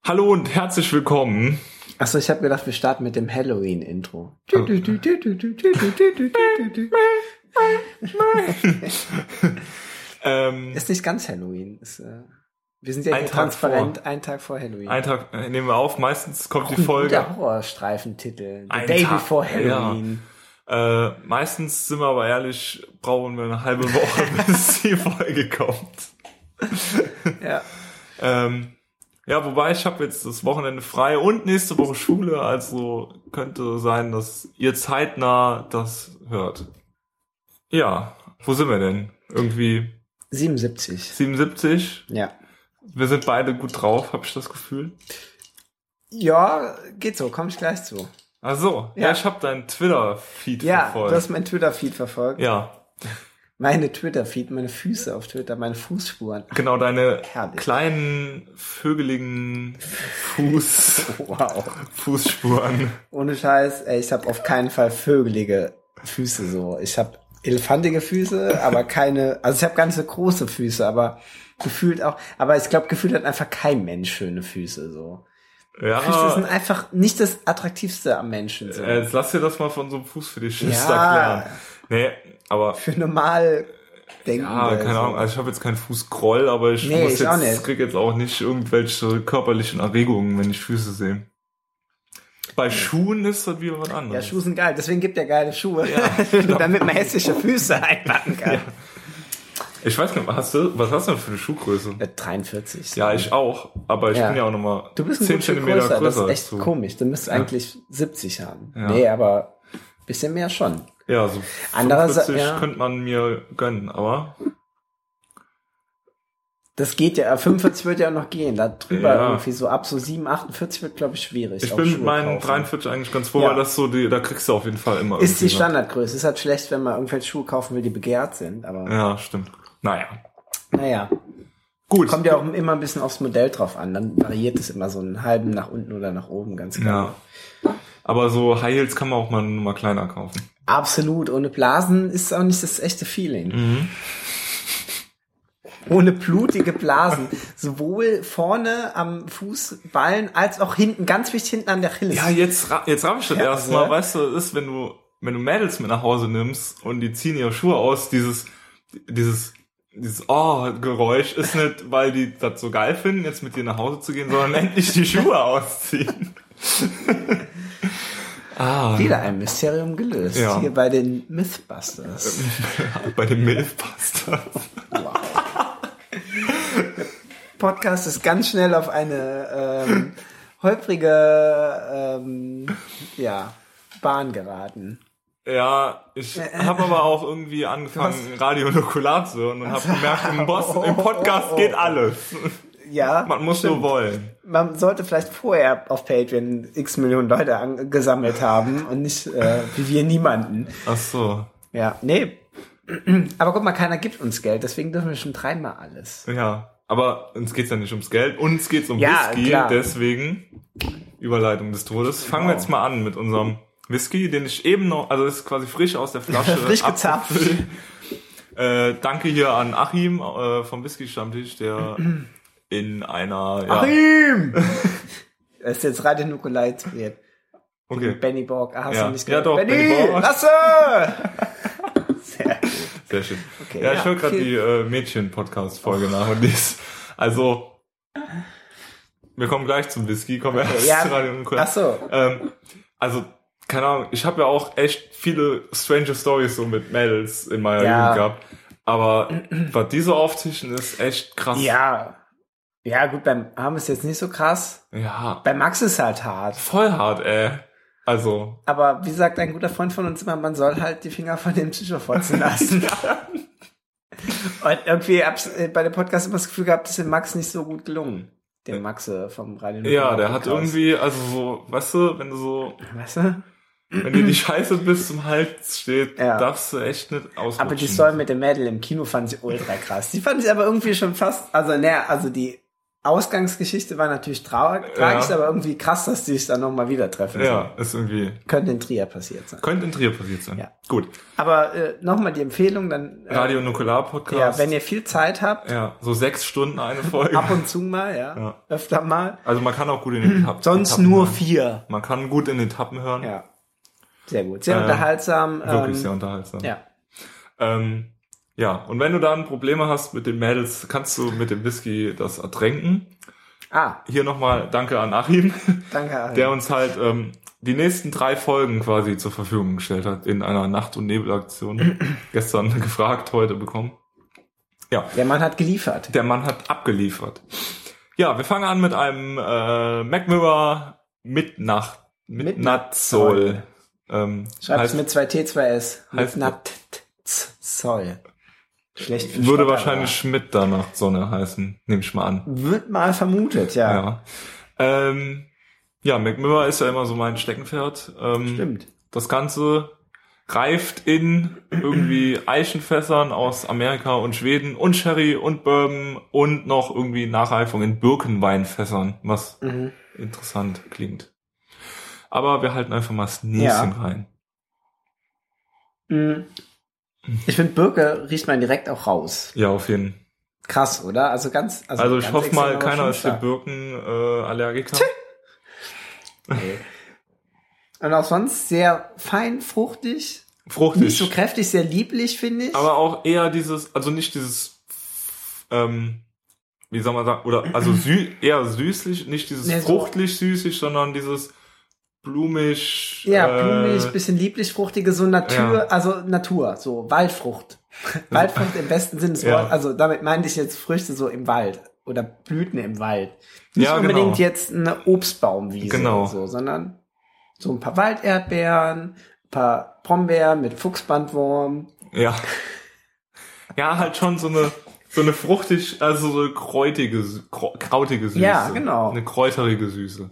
Hallo und herzlich willkommen. Achso, ich habe gedacht, wir starten mit dem Halloween-Intro. Ist nicht ganz Halloween. Wir sind ja hier transparent, einen Tag vor Halloween. Einen Tag nehmen wir auf, meistens kommt die Folge. Der Horrorstreifentitel. The Day Before Halloween. Ja. Meistens, sind wir aber ehrlich, brauchen wir eine halbe Woche, bis die Folge kommt. Ja. Ja, wobei ich habe jetzt das Wochenende frei und nächste Woche Schule, also könnte sein, dass ihr zeitnah das hört. Ja, wo sind wir denn? Irgendwie 77. 77? Ja. Wir sind beide gut drauf, habe ich das Gefühl. Ja, geht so, komme ich gleich zu. Ach so, ja, ich habe deinen Twitter-Feed verfolgt. Ja, du hast meinen Twitter-Feed verfolgt. Ja. Meine Twitter-Feed, meine Füße auf Twitter, meine Fußspuren. Genau, deine Herrlich. kleinen, vögeligen Fußspuren. Ohne Scheiß, ey, ich habe auf keinen Fall vögelige Füße so. Ich habe elefantige Füße, aber keine, also ich habe ganz so große Füße, aber gefühlt auch, aber ich glaube, gefühlt hat einfach kein Mensch schöne Füße so. Ja. Füße sind einfach nicht das Attraktivste am Menschen so. Jetzt lass dir das mal von so einem Fußfetischist erklären. Nee, aber für normal denken. Ja, keine Ahnung, also ich habe jetzt keinen Fußgroll, aber ich krieg jetzt auch nicht irgendwelche körperlichen Erregungen, wenn ich Füße sehe. Bei Schuhen ist das wieder was anderes. Ja, Schuhe sind geil, deswegen gibt er geile Schuhe, ja, damit man hässliche Füße einpacken kann. Ja. Ich weiß nicht, was hast du denn für eine Schuhgröße? 43. Ja, ich auch, aber ich bin ja auch nochmal 10 Zentimeter größer. Das ist echt komisch, du müsstest eigentlich 70 haben. Ja. Nee, aber ein bisschen mehr schon. Ja, so 45 könnte man mir gönnen, aber das geht ja, 45 wird ja noch gehen, da drüber irgendwie so ab so 7, 48 wird, glaube ich, schwierig. Ich bin mit meinen 43 eigentlich ganz froh, weil das so, da kriegst du auf jeden Fall immer ist die Standardgröße. Ist halt schlecht, wenn man irgendwelche Schuhe kaufen will, die begehrt sind, aber. Ja, stimmt. Naja. Gut. Kommt ja auch immer ein bisschen aufs Modell drauf an, dann variiert es immer so einen halben nach unten oder nach oben, ganz klar. Ja. Aber so High Heels kann man auch mal kleiner kaufen. Absolut, ohne Blasen ist auch nicht das echte Feeling. Mhm. Ohne blutige Blasen. Sowohl vorne am Fußballen als auch hinten, ganz wichtig hinten an der Achilles. Ja, jetzt raff ich das erstmal. Weißt du, das ist, wenn du Mädels mit nach Hause nimmst und die ziehen ihre Schuhe aus, dieses Geräusch ist nicht, weil die das so geil finden, jetzt mit dir nach Hause zu gehen, sondern endlich die Schuhe ausziehen. Wieder ein Mysterium gelöst. Ja. Hier bei den Mythbusters. Bei den Mythbusters. Wow. Der Podcast ist ganz schnell auf eine holprige Bahn geraten. Ja, ich habe aber auch irgendwie angefangen, Radio Nukular zu hören und habe gemerkt, im Podcast geht alles. Ja. Man muss nur wollen. Man sollte vielleicht vorher auf Patreon x Millionen Leute gesammelt haben und nicht wie wir niemanden. Ach so. Ja, nee. Aber guck mal, keiner gibt uns Geld, deswegen dürfen wir schon dreimal alles. Ja, aber uns geht's ja nicht ums Geld, uns geht's um Whisky, klar. Deswegen Überleitung des Todes. Fangen wir jetzt mal an mit unserem Whisky, den ich eben noch, also das ist quasi frisch aus der Flasche. Frisch gezapft. Danke hier an Achim vom Whisky-Stammtisch, der in einer... Achim! Das ist jetzt Radio Nukular inspiriert. Okay. Benny Borg. Hast du nicht gehört? Ja doch, Benny Borg. Lasse! Sehr schön. Okay, ich höre gerade die Mädchen-Podcast-Folge nach und also wir kommen gleich zum Whisky, kommen wir erst zu Radio Nukular. Ach so. Also, keine Ahnung, ich habe ja auch echt viele strange Stories so mit Mädels in meiner Jugend gehabt. Aber was die so auftischen, ist echt krass. Ja. Ja, gut, beim Arm ist jetzt nicht so krass. Ja. Bei Max ist halt hart. Voll hart, Also. Aber wie sagt ein guter Freund von uns immer, man soll halt die Finger von dem Psychofotzen lassen. Und irgendwie hab's bei dem Podcast immer das Gefühl gehabt, das ist dem Max nicht so gut gelungen. Dem Max vom Radio. Ja, der hat irgendwie, also so, weißt du, wenn du so. Weißt du? Wenn dir die Scheiße bis zum Hals steht, darfst du echt nicht ausrutschen. Aber die Story mit dem Mädel im Kino fand ich ultra krass. Die fand ich aber irgendwie schon fast, also die Ausgangsgeschichte war natürlich tragisch, aber irgendwie krass, dass die sich dann nochmal wieder treffen. Ja, ist irgendwie... Könnte in Trier passiert sein. Ja. Gut. Aber nochmal die Empfehlung, dann... Radio Nukular Podcast. Ja, wenn ihr viel Zeit habt. Ja, so 6 Stunden eine Folge. Ab und zu mal, ja. Öfter mal. Also man kann auch gut in den Etappen Sonst nur 4. Man kann gut in den Etappen hören. Ja. Sehr gut. Sehr unterhaltsam. Wirklich sehr unterhaltsam. Ja. Ja, und wenn du dann Probleme hast mit den Mädels, kannst du mit dem Whisky das ertränken. Hier nochmal danke an Achim. Danke, Achim. Der uns halt die nächsten 3 Folgen quasi zur Verfügung gestellt hat in einer Nacht- und Nebelaktion. Gestern gefragt, heute bekommen. Ja. Der Mann hat geliefert. Der Mann hat abgeliefert. Ja, wir fangen an mit einem Mac Miller Midnatt-Soul. Schreibt es mit 2 T, 2 S. Midnatt-Soul. Schlecht für Würde Schotter, wahrscheinlich Schmidt da nach Sonne heißen, nehme ich mal an. Wird mal vermutet, ja. Ja, Mac Miller ist ja immer so mein Steckenpferd. Stimmt. Das Ganze reift in irgendwie Eichenfässern aus Amerika und Schweden und Sherry und Bourbon und noch irgendwie Nachreifung in Birkenweinfässern, was interessant klingt. Aber wir halten einfach mal das Näschen rein. Ich finde, Birke riecht man direkt auch raus. Ja, auf jeden Fall. Krass, oder? Also ich hoffe mal, keiner ist hier Birkenallergiker. Nee. Und auch sonst sehr fein, fruchtig. Fruchtig. Nicht so kräftig, sehr lieblich, finde ich. Aber auch eher also nicht dieses, wie soll man sagen, oder also eher süßlich, nicht dieses fruchtlich-süßig, sondern dieses blumig. Ja, blumig, bisschen lieblich-fruchtige, so Natur, so Waldfrucht. Waldfrucht im besten Sinne des Wortes. Also damit meinte ich jetzt Früchte so im Wald oder Blüten im Wald. Nicht unbedingt jetzt eine Obstbaumwiese oder so, sondern so ein paar Walderdbeeren, ein paar Brombeeren mit Fuchsbandwurm. Ja. Ja, halt schon so eine fruchtig, also so eine krautige Süße. Ja, genau. Eine kräuterige Süße.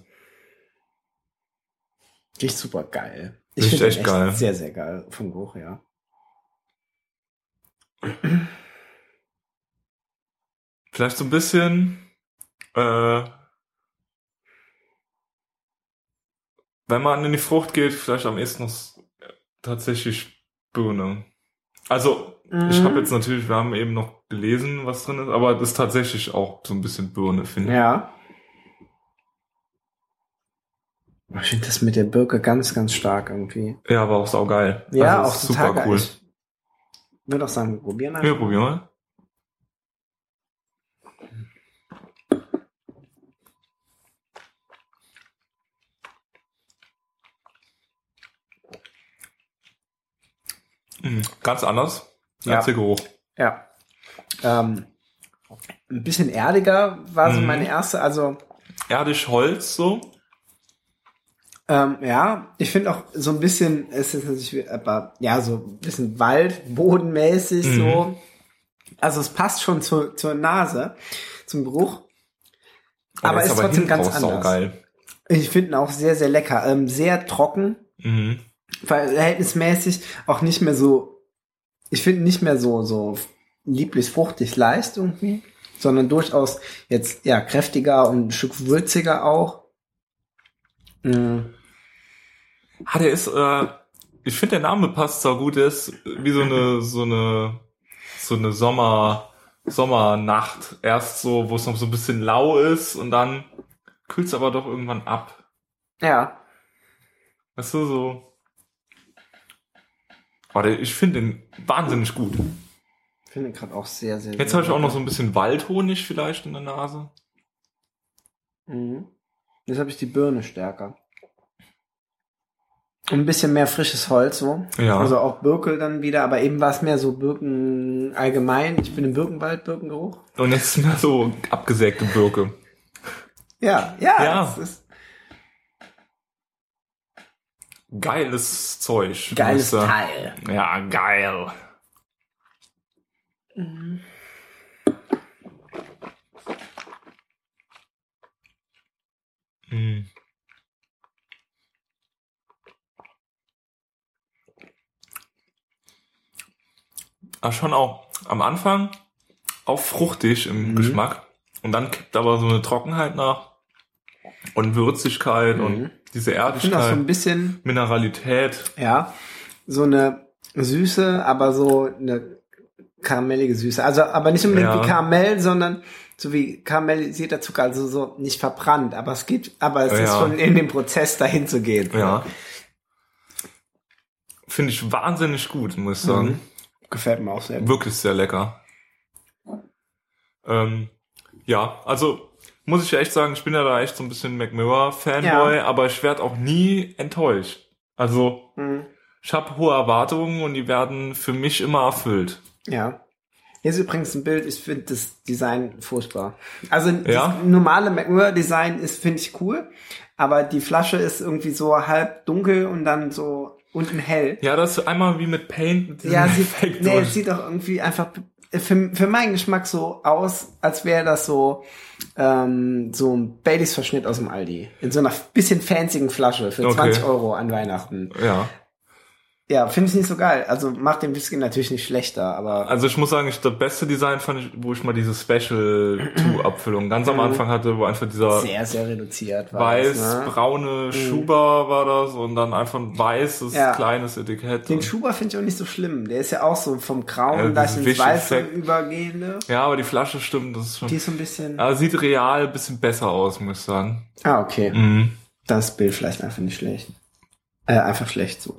Riecht super geil. Ich finde echt geil. Sehr, sehr geil vom Geruch, ja. Vielleicht so ein bisschen, wenn man in die Frucht geht, vielleicht am ehesten noch tatsächlich Birne. Also, ich habe jetzt natürlich, wir haben eben noch gelesen, was drin ist, aber das ist tatsächlich auch so ein bisschen Birne, finde ich. Ja. Ich finde das mit der Birke ganz, ganz stark irgendwie. Ja, aber auch saugeil. Ja, also auch total super geil. Cool. Ich würde auch sagen, wir probieren einfach. Ja, probieren wir. Ganz anders als der Geruch. Ja. Ein bisschen erdiger war so meine erste, also erdig Holz so. Ja, ich finde auch so ein bisschen, es ist natürlich, aber ja, so ein bisschen waldbodenmäßig so. Also es passt schon zur Nase, zum Geruch. Aber ist trotzdem ganz anders. Geil. Ich finde ihn auch sehr, sehr lecker. Sehr trocken. Verhältnismäßig auch nicht mehr so, ich finde nicht mehr so lieblich fruchtig leicht irgendwie, sondern durchaus jetzt, ja, kräftiger und ein Stück würziger auch. Der ist, ich finde der Name passt so gut, der ist wie so eine Sommernacht. Erst so, wo es noch so ein bisschen lau ist und dann kühlt es aber doch irgendwann ab. Ja. Weißt du, so. Ich finde den wahnsinnig gut. Ich finde ihn gerade auch sehr, sehr Jetzt habe ich auch noch so ein bisschen Waldhonig vielleicht in der Nase. Jetzt habe ich die Birne stärker. Und ein bisschen mehr frisches Holz so. Ja. Also auch Birke dann wieder, aber eben war es mehr so Birken allgemein. Ich bin im Birkenwald, Birkengeruch. Und jetzt mehr so abgesägte Birke. Ja. Das ist geiles Zeug. Geiles Teil. Ja, geil. Aber schon auch am Anfang auch fruchtig im Geschmack. Und dann kippt aber so eine Trockenheit nach und Würzigkeit und diese Ich finde Erdigkeit, auch so ein bisschen, Mineralität. ja, so eine Süße, aber so eine karamellige Süße. Also, aber nicht unbedingt Ja. wie Karamell, sondern so wie karamellisierter Zucker, also so nicht verbrannt. Aber es ist Ja. schon in dem Prozess, dahin zu gehen. Ja. Finde ich wahnsinnig gut, muss ich sagen. Gefällt mir auch sehr gut. Wirklich sehr lecker. Ja, also muss ich ja echt sagen, ich bin ja da echt so ein bisschen McMurray-Fanboy, aber ich werde auch nie enttäuscht. Also ich habe hohe Erwartungen und die werden für mich immer erfüllt. Ja. Hier ist übrigens ein Bild, ich finde das Design furchtbar. Also Ja? das normale McMurray-Design ist, finde ich cool, aber die Flasche ist irgendwie so halb dunkel und dann so unten hell. Ja, das ist einmal wie mit Paint. Mit diesem Ja, Effekt es durch. sieht doch irgendwie einfach für meinen Geschmack so aus, als wäre das so ein Baileys-Verschnitt aus dem Aldi. In so einer bisschen fancyen Flasche für Okay. 20 Euro an Weihnachten. Ja. Ja, finde ich nicht so geil. Also macht den Whisky natürlich nicht schlechter, aber Also ich muss sagen, das beste Design fand ich, wo ich mal diese Special-2-Abfüllung ganz am Anfang hatte, wo einfach dieser sehr, sehr reduziert war das, ne? weiß-braune Schuber war das und dann einfach ein weißes, Ja. kleines Etikett. Den Schuber finde ich auch nicht so schlimm. Der ist ja auch so vom Grauen Ja, leicht dieses ins Weiße Wischeffekt. übergehende. Ja, aber die Flasche stimmt, das ist schon... Die ist so ein bisschen... Aber sieht real ein bisschen besser aus, muss ich sagen. Ah, okay. Mhm. Das Bild vielleicht einfach nicht schlecht. Einfach schlecht so.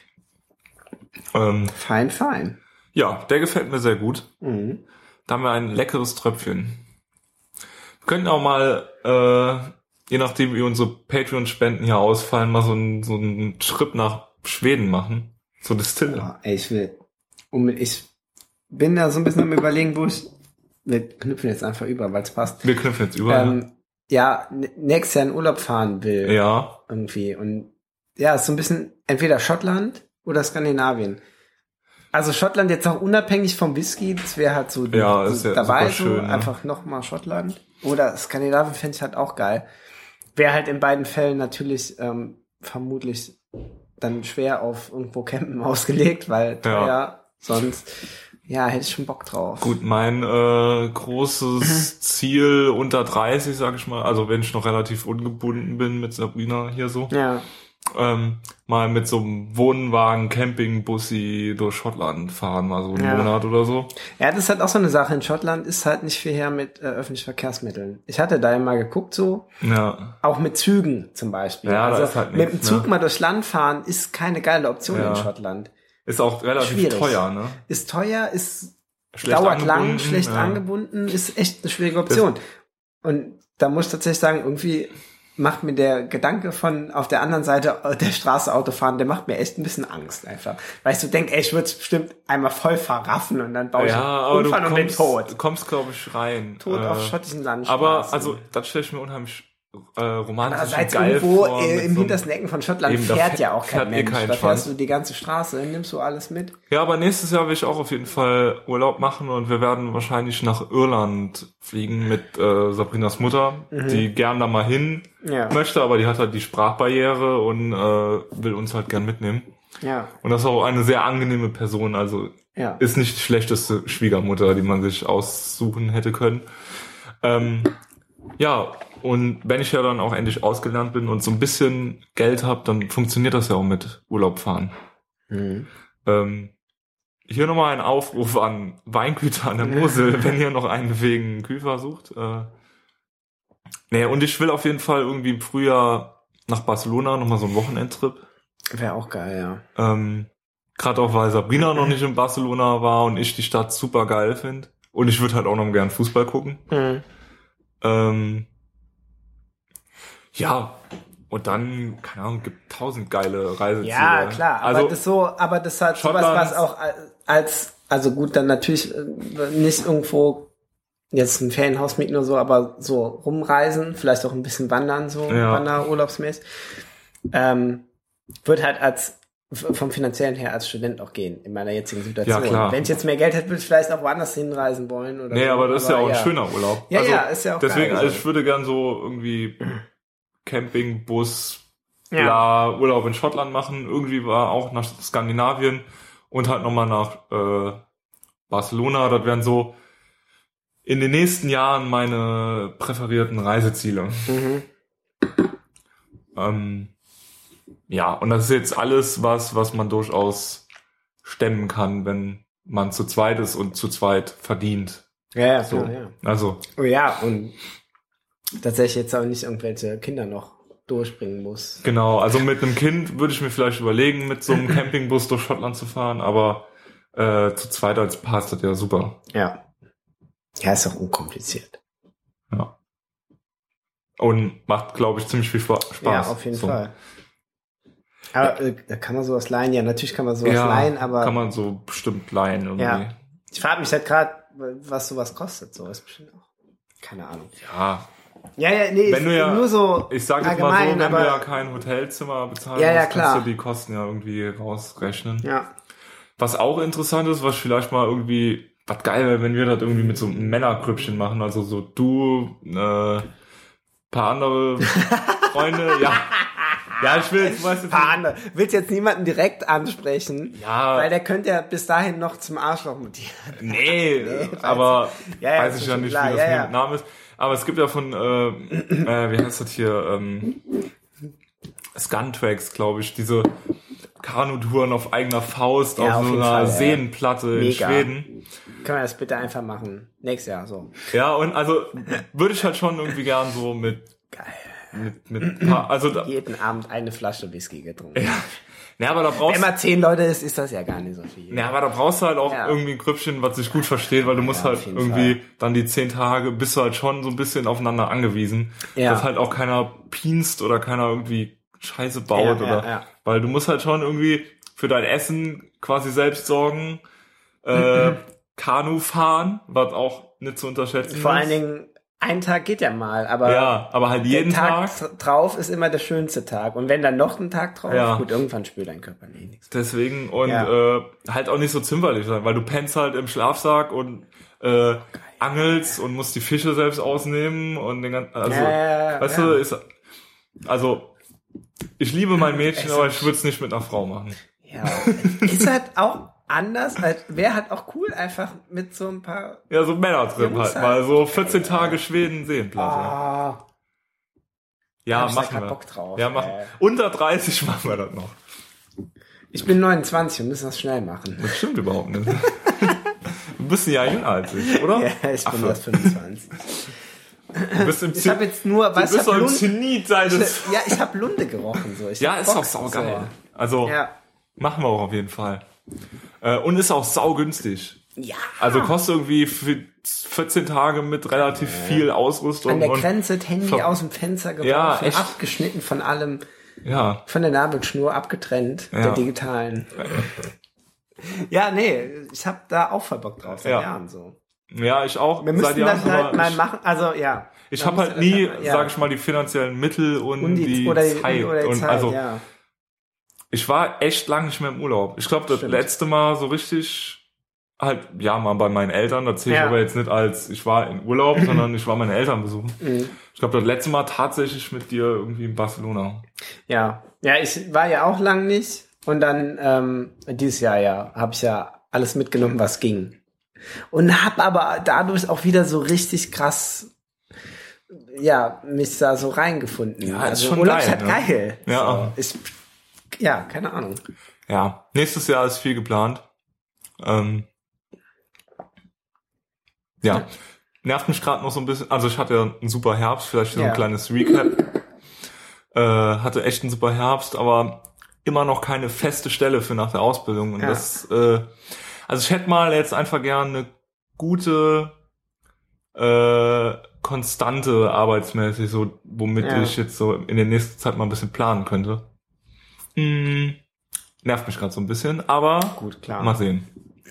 Fein. Ja, der gefällt mir sehr gut. Mhm. Da haben wir ein leckeres Tröpfchen. Wir könnten auch mal, je nachdem wie unsere Patreon-Spenden hier ausfallen, mal so einen Trip nach Schweden machen. So Distille. Boah, ey, ich bin da so ein bisschen am Überlegen, wir knüpfen jetzt einfach über, weil es passt. Wir knüpfen jetzt über. Nächstes Jahr in Urlaub fahren will. Ja. Irgendwie. Und ja, ist so ein bisschen entweder Schottland oder Skandinavien. Also Schottland jetzt auch unabhängig vom Whisky, das wäre halt so Ja, ist ja dabei, super schön, so ne? einfach nochmal Schottland. Oder Skandinavien fände ich halt auch geil. Wäre halt in beiden Fällen natürlich vermutlich dann schwer auf irgendwo campen ausgelegt, weil teuer, sonst, ja, hätte ich schon Bock drauf. Gut, mein großes Ziel unter 30, sag ich mal, also wenn ich noch relativ ungebunden bin mit Sabrina hier so, Ja. mal mit so einem Wohnwagen, Campingbussi durch Schottland fahren, mal so einen Monat oder so. Ja, das ist halt auch so eine Sache. In Schottland ist halt nicht viel her mit öffentlichen Verkehrsmitteln. Ich hatte da ja mal geguckt, so. Ja. Auch mit Zügen zum Beispiel. Ja, also da ist halt mit dem nichts, Zug ne? mal durchs Land fahren ist keine geile Option in Schottland. Ist auch relativ Schwierig. teuer, ne? Ist teuer, ist Schlecht dauert lang, angebunden, schlecht angebunden, ist echt eine schwierige Option. Und da muss ich tatsächlich sagen, irgendwie macht mir der Gedanke von auf der anderen Seite der Straße Auto fahren, der macht mir echt ein bisschen Angst einfach. Weil ich so denke, ey, ich würde es bestimmt einmal voll verraffen und dann baue ich einen Unfall und bin tot. Du kommst, glaube ich, rein. Tot auf schottischen Landstraßen. Aber, also, das stelle ich mir unheimlich romantisch Andererseits und geil irgendwo vor. im hintersten Ecken von Schottland Eben, da fährt ja auch fährt kein eh Mensch. kein Da Schwanz. fährst du die ganze Straße, nimmst du alles mit. Ja, aber nächstes Jahr will ich auch auf jeden Fall Urlaub machen und wir werden wahrscheinlich nach Irland fliegen mit Sabrinas Mutter, die gern da mal hin möchte, aber die hat halt die Sprachbarriere und will uns halt gern mitnehmen. Ja. Und das ist auch eine sehr angenehme Person, also ist nicht die schlechteste Schwiegermutter, die man sich aussuchen hätte können. Ja, und wenn ich ja dann auch endlich ausgelernt bin und so ein bisschen Geld habe, dann funktioniert das ja auch mit Urlaub fahren. Hier nochmal ein Aufruf an Weingüter an der Mosel, wenn ihr noch einen wegen Küfer sucht. Nee, und ich will auf jeden Fall irgendwie im Frühjahr nach Barcelona nochmal so einen Wochenendtrip. Wäre auch geil, ja. Gerade auch, weil Sabrina noch nicht in Barcelona war und ich die Stadt super geil finde. Und ich würde halt auch noch gern Fußball gucken. Ja, und dann, keine Ahnung, gibt 1000 geile Reiseziele. Ja, klar, aber also, das ist halt sowas, was auch also gut, dann natürlich nicht irgendwo jetzt ein Ferienhaus mieten oder so, aber so rumreisen, vielleicht auch ein bisschen wandern, so wanderurlaubsmäßig, wird halt vom Finanziellen her als Student auch gehen, in meiner jetzigen Situation. Ja, klar. Wenn ich jetzt mehr Geld hätte, würde ich vielleicht auch woanders hinreisen wollen. Oder nee, so. aber das ist ja auch ein schöner Urlaub. Ja, also, ja, ist ja auch deswegen, geil. also ich würde gern so irgendwie Camping, Bus, bla, Urlaub in Schottland machen. Irgendwie war auch nach Skandinavien und halt nochmal nach Barcelona. Das wären so in den nächsten Jahren meine präferierten Reiseziele. Ja, und das ist jetzt alles was man durchaus stemmen kann, wenn man zu zweit ist und zu zweit verdient. Ja, So. ja. Also. Oh ja, und tatsächlich jetzt auch nicht irgendwelche Kinder noch durchbringen muss. Genau, also mit einem Kind würde ich mir vielleicht überlegen, mit so einem Campingbus durch Schottland zu fahren, aber zu zweit als Paar ist das ja super. Ja. Ja, ist auch unkompliziert. Ja. Und macht, glaube ich, ziemlich viel Spaß. Ja, auf jeden Fall. Aber kann man sowas leihen? Ja, natürlich kann man sowas leihen, aber... kann man so bestimmt leihen irgendwie. Ja. Ich frage mich halt gerade, was sowas kostet. So ist bestimmt auch... Keine Ahnung. Ja. Ja, nee, wenn du ja, nur so ich sage jetzt mal so, wenn du ja kein Hotelzimmer bezahlen musst, kannst du die Kosten ja irgendwie rausrechnen. Ja. Was auch interessant ist, was vielleicht mal irgendwie, was geil wäre, wenn wir das irgendwie mit so einem Männergrüppchen machen, also so du, paar andere Freunde, ja. Ja, ich will, weißt du, paar andere. Willst jetzt niemanden direkt ansprechen? Ja. Weil der könnte ja bis dahin noch zum Arschloch mutieren. Nee, aber weiß ich ja nicht, wie das mit Namen ist. Aber es gibt ja von, wie heißt das hier, Scantrax, glaube ich, diese Kanutouren auf eigener Faust auf so einer Seenplatte in Schweden. Können wir das bitte einfach machen? Nächstes Jahr, so. Ja, und also würde ich halt schon irgendwie gern so mit also jeden Abend eine Flasche Whisky getrunken. Ja, aber da brauchst wenn man 10 Leute ist das ja gar nicht so viel. Ja, aber da brauchst du halt auch irgendwie ein Grüppchen, was sich gut versteht, weil du musst halt irgendwie dann die 10 Tage bist du halt schon so ein bisschen aufeinander angewiesen, dass halt auch keiner pinst oder keiner irgendwie Scheiße baut weil du musst halt schon irgendwie für dein Essen quasi selbst sorgen, Kanu fahren, was auch nicht zu unterschätzen ist. Vor allen Dingen ein Tag geht ja mal, aber aber halt jeden Tag drauf ist immer der schönste Tag. Und wenn dann noch ein Tag drauf, gut, irgendwann spürt dein Körper nichts. Deswegen und halt auch nicht so zimperlich sein, weil du pennst halt im Schlafsack und angelst und musst die Fische selbst ausnehmen und den ganzen, weißt du, ist, also ich liebe mein Mädchen, aber ich würde es nicht mit einer Frau machen. Ja, ist halt auch anders, als wäre halt auch cool, einfach mit so ein paar... Ja, so Männertrip halt, mal so 14 Tage Schweden Seenplatte. Ja, machen wir. Bock drauf, ja, machen. Unter 30 machen wir das noch. Ich bin 29 und müssen das schnell machen. Das stimmt überhaupt nicht. Du bist ein Jahr jünger als ich, oder? Ja, ich bin erst 25. Du bist ich habe jetzt nur... Du bist doch im Zenit seines... Ja, ich habe Lunde gerochen. So. Ist auch saugeil. So. Also, machen wir auch auf jeden Fall. Und ist auch saugünstig. Ja. Also kostet irgendwie für 14 Tage mit relativ viel Ausrüstung. An der Grenze Handy aus dem Fenster geworfen, abgeschnitten von allem. Ja. Von der Nabelschnur abgetrennt, der digitalen. Ja, nee, ich habe da auch voll Bock drauf, seit Jahren so. Ja, ich auch. Wir müssen das halt mal machen, also Ich habe halt nie, sag ich mal, die finanziellen Mittel und die Zeit. Also, ich war echt lange nicht mehr im Urlaub. Ich glaube, das letzte Mal so richtig, halt, mal bei meinen Eltern, das zähle ich aber jetzt nicht als, ich war im Urlaub, sondern ich war meine Eltern besuchen. Ich glaube, das letzte Mal tatsächlich mit dir irgendwie in Barcelona. Ja, ich war ja auch lang nicht und dann dieses Jahr habe ich ja alles mitgenommen, was ging. Und habe aber dadurch auch wieder so richtig krass mich da so reingefunden. Ja, also ist schon Urlaub geil, ist halt geil. Ja. So, keine Ahnung. Ja, nächstes Jahr ist viel geplant. Nervt mich gerade noch so ein bisschen. Also ich hatte ja einen super Herbst, vielleicht so ein kleines Recap. Hatte echt einen super Herbst, aber immer noch keine feste Stelle für nach der Ausbildung. Und das, also ich hätte mal jetzt einfach gerne eine gute, konstante arbeitsmäßig, so womit ich jetzt so in der nächsten Zeit mal ein bisschen planen könnte. Nervt mich gerade so ein bisschen, aber gut, klar. Mal sehen.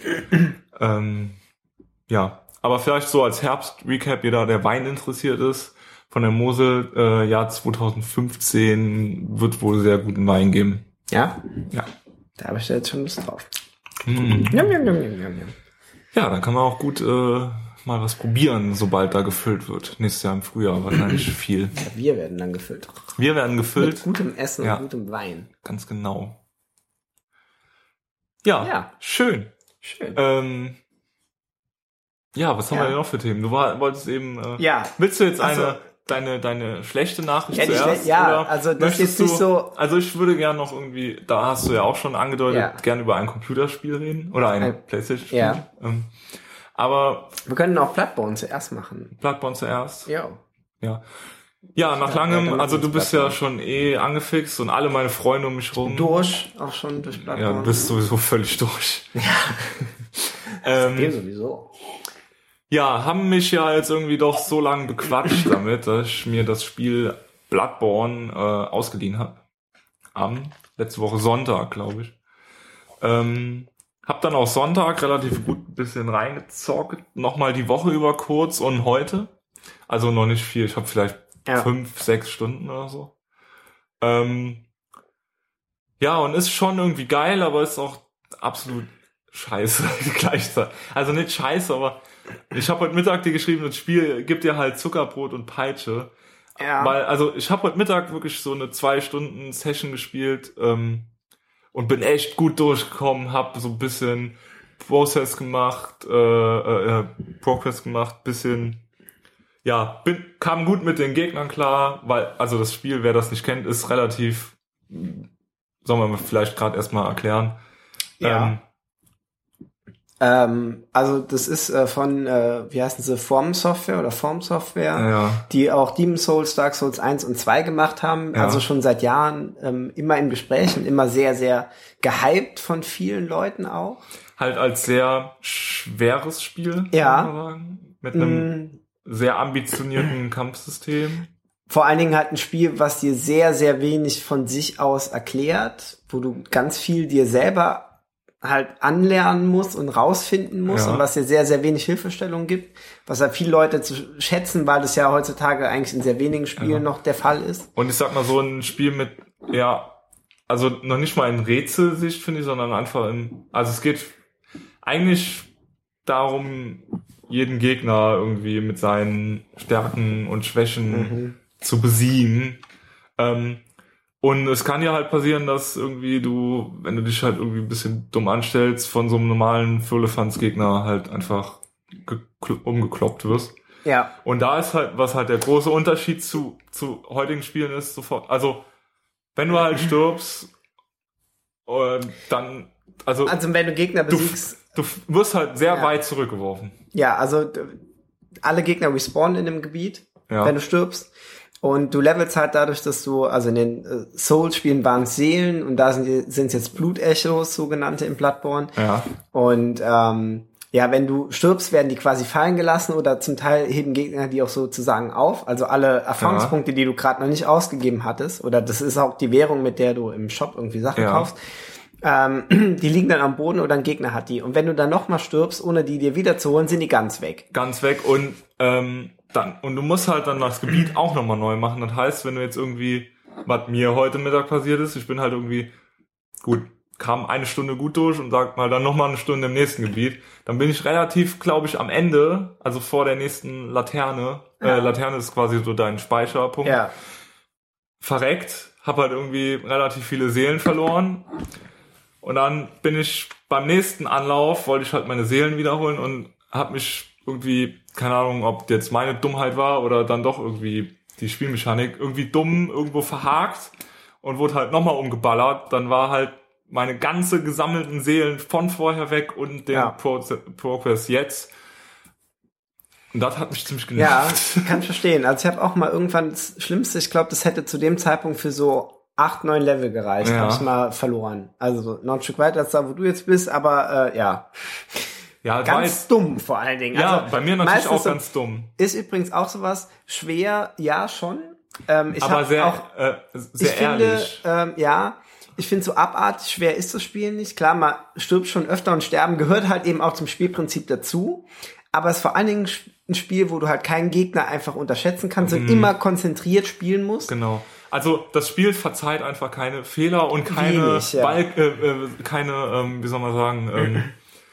Aber vielleicht so als Herbst-Recap, jeder, der Wein interessiert ist, von der Mosel, Jahr 2015 wird wohl sehr guten Wein geben. Ja? Ja. Da habe ich jetzt schon Lust drauf. Ja, dann kann man auch gut mal was probieren, sobald da gefüllt wird. Nächstes Jahr im Frühjahr wahrscheinlich viel. Ja, wir werden dann gefüllt. Wir werden gefüllt. Mit gutem Essen und gutem Wein. Ganz genau. Ja. Schön. Ja, was haben wir denn noch für Themen? Du wolltest eben, Ja. willst du jetzt Also, deine schlechte Nachricht Ja, zuerst? oder also das ist möchtest jetzt nicht so. Also ich würde gerne noch irgendwie, da hast du ja auch schon angedeutet, Ja. gerne über ein Computerspiel reden oder ein Playstation-Spiel. Ja. Aber Wir können auch Bloodborne zuerst machen. Bloodborne zuerst. Ja. Ja. Ja, nach Ja, langem, dann also du machen wir bist ja Bloodborne. schon angefixt und alle meine Freunde um mich rum. Auch schon durch Bloodborne. Ja, du bist sowieso völlig durch. Dem sowieso. Ja, haben mich ja jetzt irgendwie doch so lange bequatscht damit, dass ich mir das Spiel Bloodborne ausgeliehen habe. Letzte Woche Sonntag, glaube ich. Hab dann auch Sonntag relativ gut ein bisschen reingezockt. Nochmal die Woche über kurz und heute. Also noch nicht viel. Ich habe vielleicht 5-6 Stunden oder so. Ja, und ist schon irgendwie geil, aber ist auch absolut scheiße gleichzeitig. Also nicht scheiße, aber ich habe heute Mittag dir geschrieben, das Spiel gibt dir halt Zuckerbrot und Peitsche. Ja. Weil, also ich habe heute Mittag wirklich so eine 2-Stunden-Session gespielt und bin echt gut durchgekommen, habe so ein bisschen Progress gemacht, bisschen, ja, kam gut mit den Gegnern klar, weil, also das Spiel, wer das nicht kennt, ist relativ, sollen wir vielleicht gerade erstmal erklären. Ja. Also das ist von, wie heißen sie, From Software, Ja. die auch Demon's Souls, Dark Souls 1 und 2 gemacht haben, Ja. also schon seit Jahren immer im Gespräch und immer sehr, sehr gehypt von vielen Leuten auch. Halt als sehr schweres Spiel, Ja. kann man sagen, mit einem sehr ambitionierten Kampfsystem. Vor allen Dingen halt ein Spiel, was dir sehr, sehr wenig von sich aus erklärt, wo du ganz viel dir selber halt anlernen musst und rausfinden musst und was dir sehr, sehr wenig Hilfestellung gibt, was halt viele Leute zu schätzen, weil das ja heutzutage eigentlich in sehr wenigen Spielen noch der Fall ist. Und ich sag mal, so ein Spiel mit, also noch nicht mal in Rätselsicht, finde ich, sondern einfach also es geht eigentlich darum, jeden Gegner irgendwie mit seinen Stärken und Schwächen zu besiegen. Und es kann ja halt passieren, dass irgendwie wenn du dich halt irgendwie ein bisschen dumm anstellst, von so einem normalen Firlefanz-Gegner halt einfach umgekloppt wirst. Ja. Und da ist halt, was halt der große Unterschied zu heutigen Spielen ist, sofort, also wenn du halt stirbst, dann, also wenn du Gegner besiegst. Du wirst halt sehr weit zurückgeworfen. Ja, also alle Gegner respawnen in dem Gebiet, wenn du stirbst. Und du levelst halt dadurch, dass du, also in den Souls-Spielen waren es Seelen und da sind es jetzt Blutechos, sogenannte in Bloodborne. Ja. Und wenn du stirbst, werden die quasi fallen gelassen oder zum Teil heben Gegner die auch sozusagen auf. Also alle Erfahrungspunkte, die du gerade noch nicht ausgegeben hattest, oder das ist auch die Währung, mit der du im Shop irgendwie Sachen kaufst, die liegen dann am Boden oder ein Gegner hat die. Und wenn du dann nochmal stirbst, ohne die dir wiederzuholen, sind die ganz weg. Ganz weg und und du musst halt dann das Gebiet auch nochmal neu machen. Das heißt, wenn du jetzt irgendwie, was mir heute Mittag passiert ist, ich bin halt irgendwie, kam eine Stunde gut durch und sag mal dann nochmal eine Stunde im nächsten Gebiet, dann bin ich relativ, glaube ich, am Ende, also vor der nächsten Laterne, Laterne ist quasi so dein Speicherpunkt, verreckt, hab halt irgendwie relativ viele Seelen verloren und dann bin ich beim nächsten Anlauf, wollte ich halt meine Seelen wiederholen und hab mich irgendwie, keine Ahnung, ob jetzt meine Dummheit war oder dann doch irgendwie die Spielmechanik, irgendwie dumm irgendwo verhakt und wurde halt nochmal umgeballert. Dann war halt meine ganze gesammelten Seelen von vorher weg und den Progress jetzt. Und das hat mich ziemlich genervt. Ja, kann ich verstehen. Also ich habe auch mal irgendwann das Schlimmste, ich glaube, das hätte zu dem Zeitpunkt für so 8, 9 Level gereicht. Habe ich mal verloren. Also noch ein Stück weiter als da, wo du jetzt bist, aber Ja, ganz dumm vor allen Dingen. Ja, also, bei mir natürlich auch ganz dumm. Ist übrigens auch sowas schwer, ja schon. Aber sehr ehrlich. Ich finde so abartig schwer ist das Spiel nicht. Klar, man stirbt schon öfter und sterben gehört halt eben auch zum Spielprinzip dazu. Aber es ist vor allen Dingen ein Spiel, wo du halt keinen Gegner einfach unterschätzen kannst und immer konzentriert spielen musst. Genau. Also das Spiel verzeiht einfach keine Fehler und keine wie soll man sagen,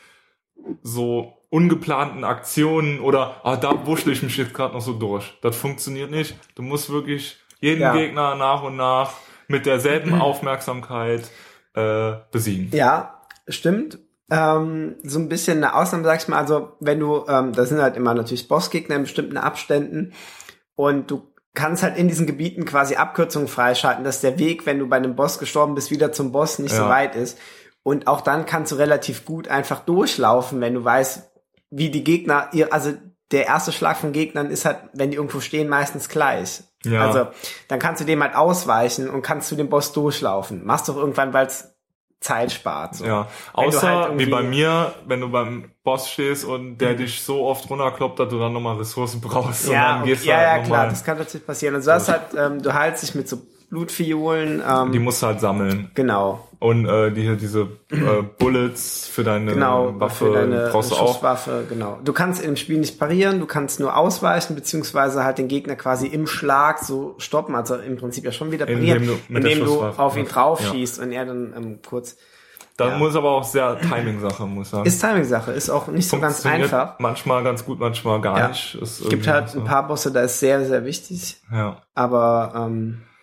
so ungeplanten Aktionen oder da wurschtel ich mich jetzt gerade noch so durch. Das funktioniert nicht. Du musst wirklich jeden Gegner nach und nach mit derselben Aufmerksamkeit besiegen. Ja, stimmt. so ein bisschen eine Ausnahme, sag ich mal. Also wenn du, da sind halt immer natürlich Bossgegner in bestimmten Abständen und du kannst halt in diesen Gebieten quasi Abkürzungen freischalten, dass der Weg, wenn du bei einem Boss gestorben bist, wieder zum Boss nicht so weit ist. Und auch dann kannst du relativ gut einfach durchlaufen, wenn du weißt, wie die Gegner, also der erste Schlag von Gegnern ist halt, wenn die irgendwo stehen, meistens gleich. Ja. Also dann kannst du dem halt ausweichen und kannst zu dem Boss durchlaufen. Machst doch irgendwann, weil es Zeit spart. So. Ja, außer halt wie bei mir, wenn du beim Boss stehst und der dich so oft runterkloppt, dass du dann nochmal Ressourcen brauchst. Ja, und dann gehst du halt klar, das kann natürlich passieren. Also du hast halt, du heilst dich mit so Blutviolen. Die musst du halt sammeln. Genau. Und diese Bullets für deine Waffe für deine brauchst du auch. Schusswaffe, genau. Du kannst im Spiel nicht parieren, du kannst nur ausweichen, beziehungsweise halt den Gegner quasi im Schlag so stoppen, also im Prinzip ja schon wieder parieren, indem du auf ihn drauf schießt und er dann kurz... Das muss aber auch sehr Timing-Sache, muss ich sagen. Ist Timing-Sache, ist auch nicht so ganz einfach. Manchmal ganz gut, manchmal gar nicht. Es gibt halt ein paar Bosse, da ist sehr, sehr wichtig. Ja. Aber,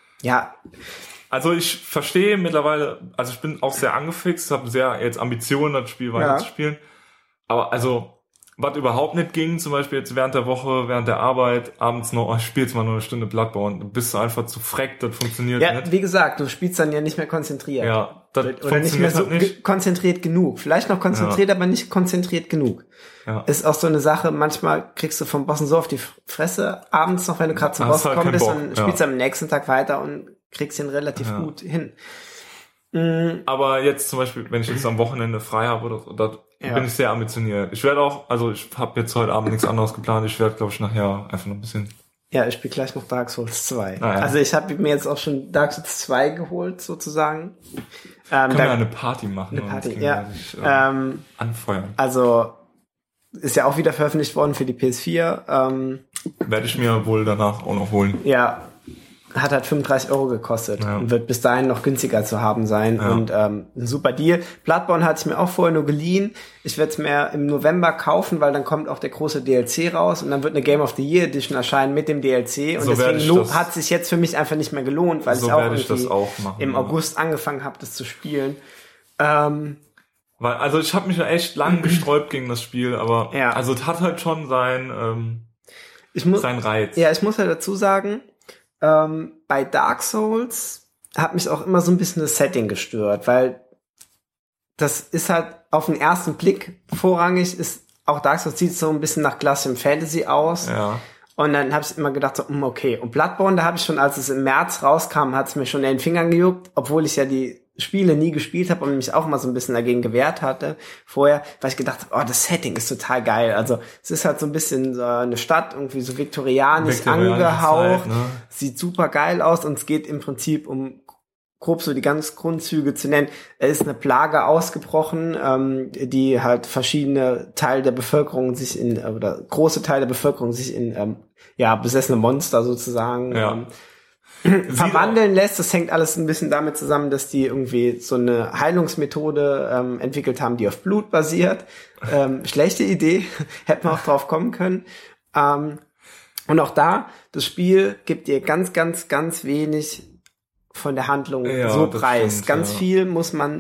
Also ich verstehe mittlerweile, also ich bin auch sehr angefixt, habe sehr jetzt Ambitionen, das Spiel weiterzuspielen. Aber also, was überhaupt nicht ging, zum Beispiel jetzt während der Woche, während der Arbeit, abends noch, ich spiele jetzt mal nur eine Stunde Bloodborne, du bist einfach zu freck, das funktioniert nicht. Ja, wie gesagt, du spielst dann ja nicht mehr konzentriert. Ja, das oder nicht mehr so konzentriert genug. Vielleicht noch konzentriert, aber nicht konzentriert genug. Ja. Ist auch so eine Sache, manchmal kriegst du vom Bossen so auf die Fresse, abends noch, wenn du gerade zum Boss gekommen bist und spielst am nächsten Tag weiter und kriegst ihn relativ gut hin. Aber jetzt zum Beispiel, wenn ich jetzt am Wochenende frei habe oder so, bin ich sehr ambitioniert. Ich werde auch, also ich habe jetzt heute Abend nichts anderes geplant, ich werde, glaube ich, nachher einfach noch ein bisschen... Ja, ich spiele gleich noch Dark Souls 2. Ah, ja. Also ich habe mir jetzt auch schon Dark Souls 2 geholt, sozusagen. Können wir eine Party machen. Eine Party, anfeuern. Also ist ja auch wieder veröffentlicht worden für die PS4. Werde ich mir wohl danach auch noch holen. Ja, hat halt 35 € gekostet und wird bis dahin noch günstiger zu haben sein. Ja. Und ein super Deal. Bloodborne hatte ich mir auch vorher nur geliehen. Ich werde es mir im November kaufen, weil dann kommt auch der große DLC raus und dann wird eine Game of the Year Edition erscheinen mit dem DLC. Und so deswegen hat es sich jetzt für mich einfach nicht mehr gelohnt, weil ich auch im August angefangen habe, das zu spielen. Also ich habe mich ja echt lang gesträubt gegen das Spiel, aber also es hat halt schon seinen Reiz. Ja, ich muss halt dazu sagen, bei Dark Souls hat mich auch immer so ein bisschen das Setting gestört, weil das ist halt auf den ersten Blick vorrangig, ist auch Dark Souls sieht so ein bisschen nach klassischem Fantasy aus. Ja. Und dann habe ich immer gedacht, so, okay. Und Bloodborne, da habe ich schon, als es im März rauskam, hat es mir schon in den Fingern gejuckt, obwohl ich ja die Spiele nie gespielt habe und mich auch mal so ein bisschen dagegen gewehrt hatte vorher, weil ich gedacht habe, das Setting ist total geil. Also es ist halt so ein bisschen so eine Stadt, irgendwie so viktorianisch angehaucht, Zeit, ne? Sieht super geil aus und es geht im Prinzip um grob so die ganz Grundzüge zu nennen. Es ist eine Plage ausgebrochen, die halt verschiedene Teile der Bevölkerung oder große Teile der Bevölkerung sich in besessene Monster sozusagen verwandeln lässt. Das hängt alles ein bisschen damit zusammen, dass die irgendwie so eine Heilungsmethode entwickelt haben, die auf Blut basiert. Schlechte Idee, hätte man auch drauf kommen können. Und auch da, das Spiel gibt dir ganz, ganz, ganz wenig von der Handlung so preis. Stimmt, ganz viel muss man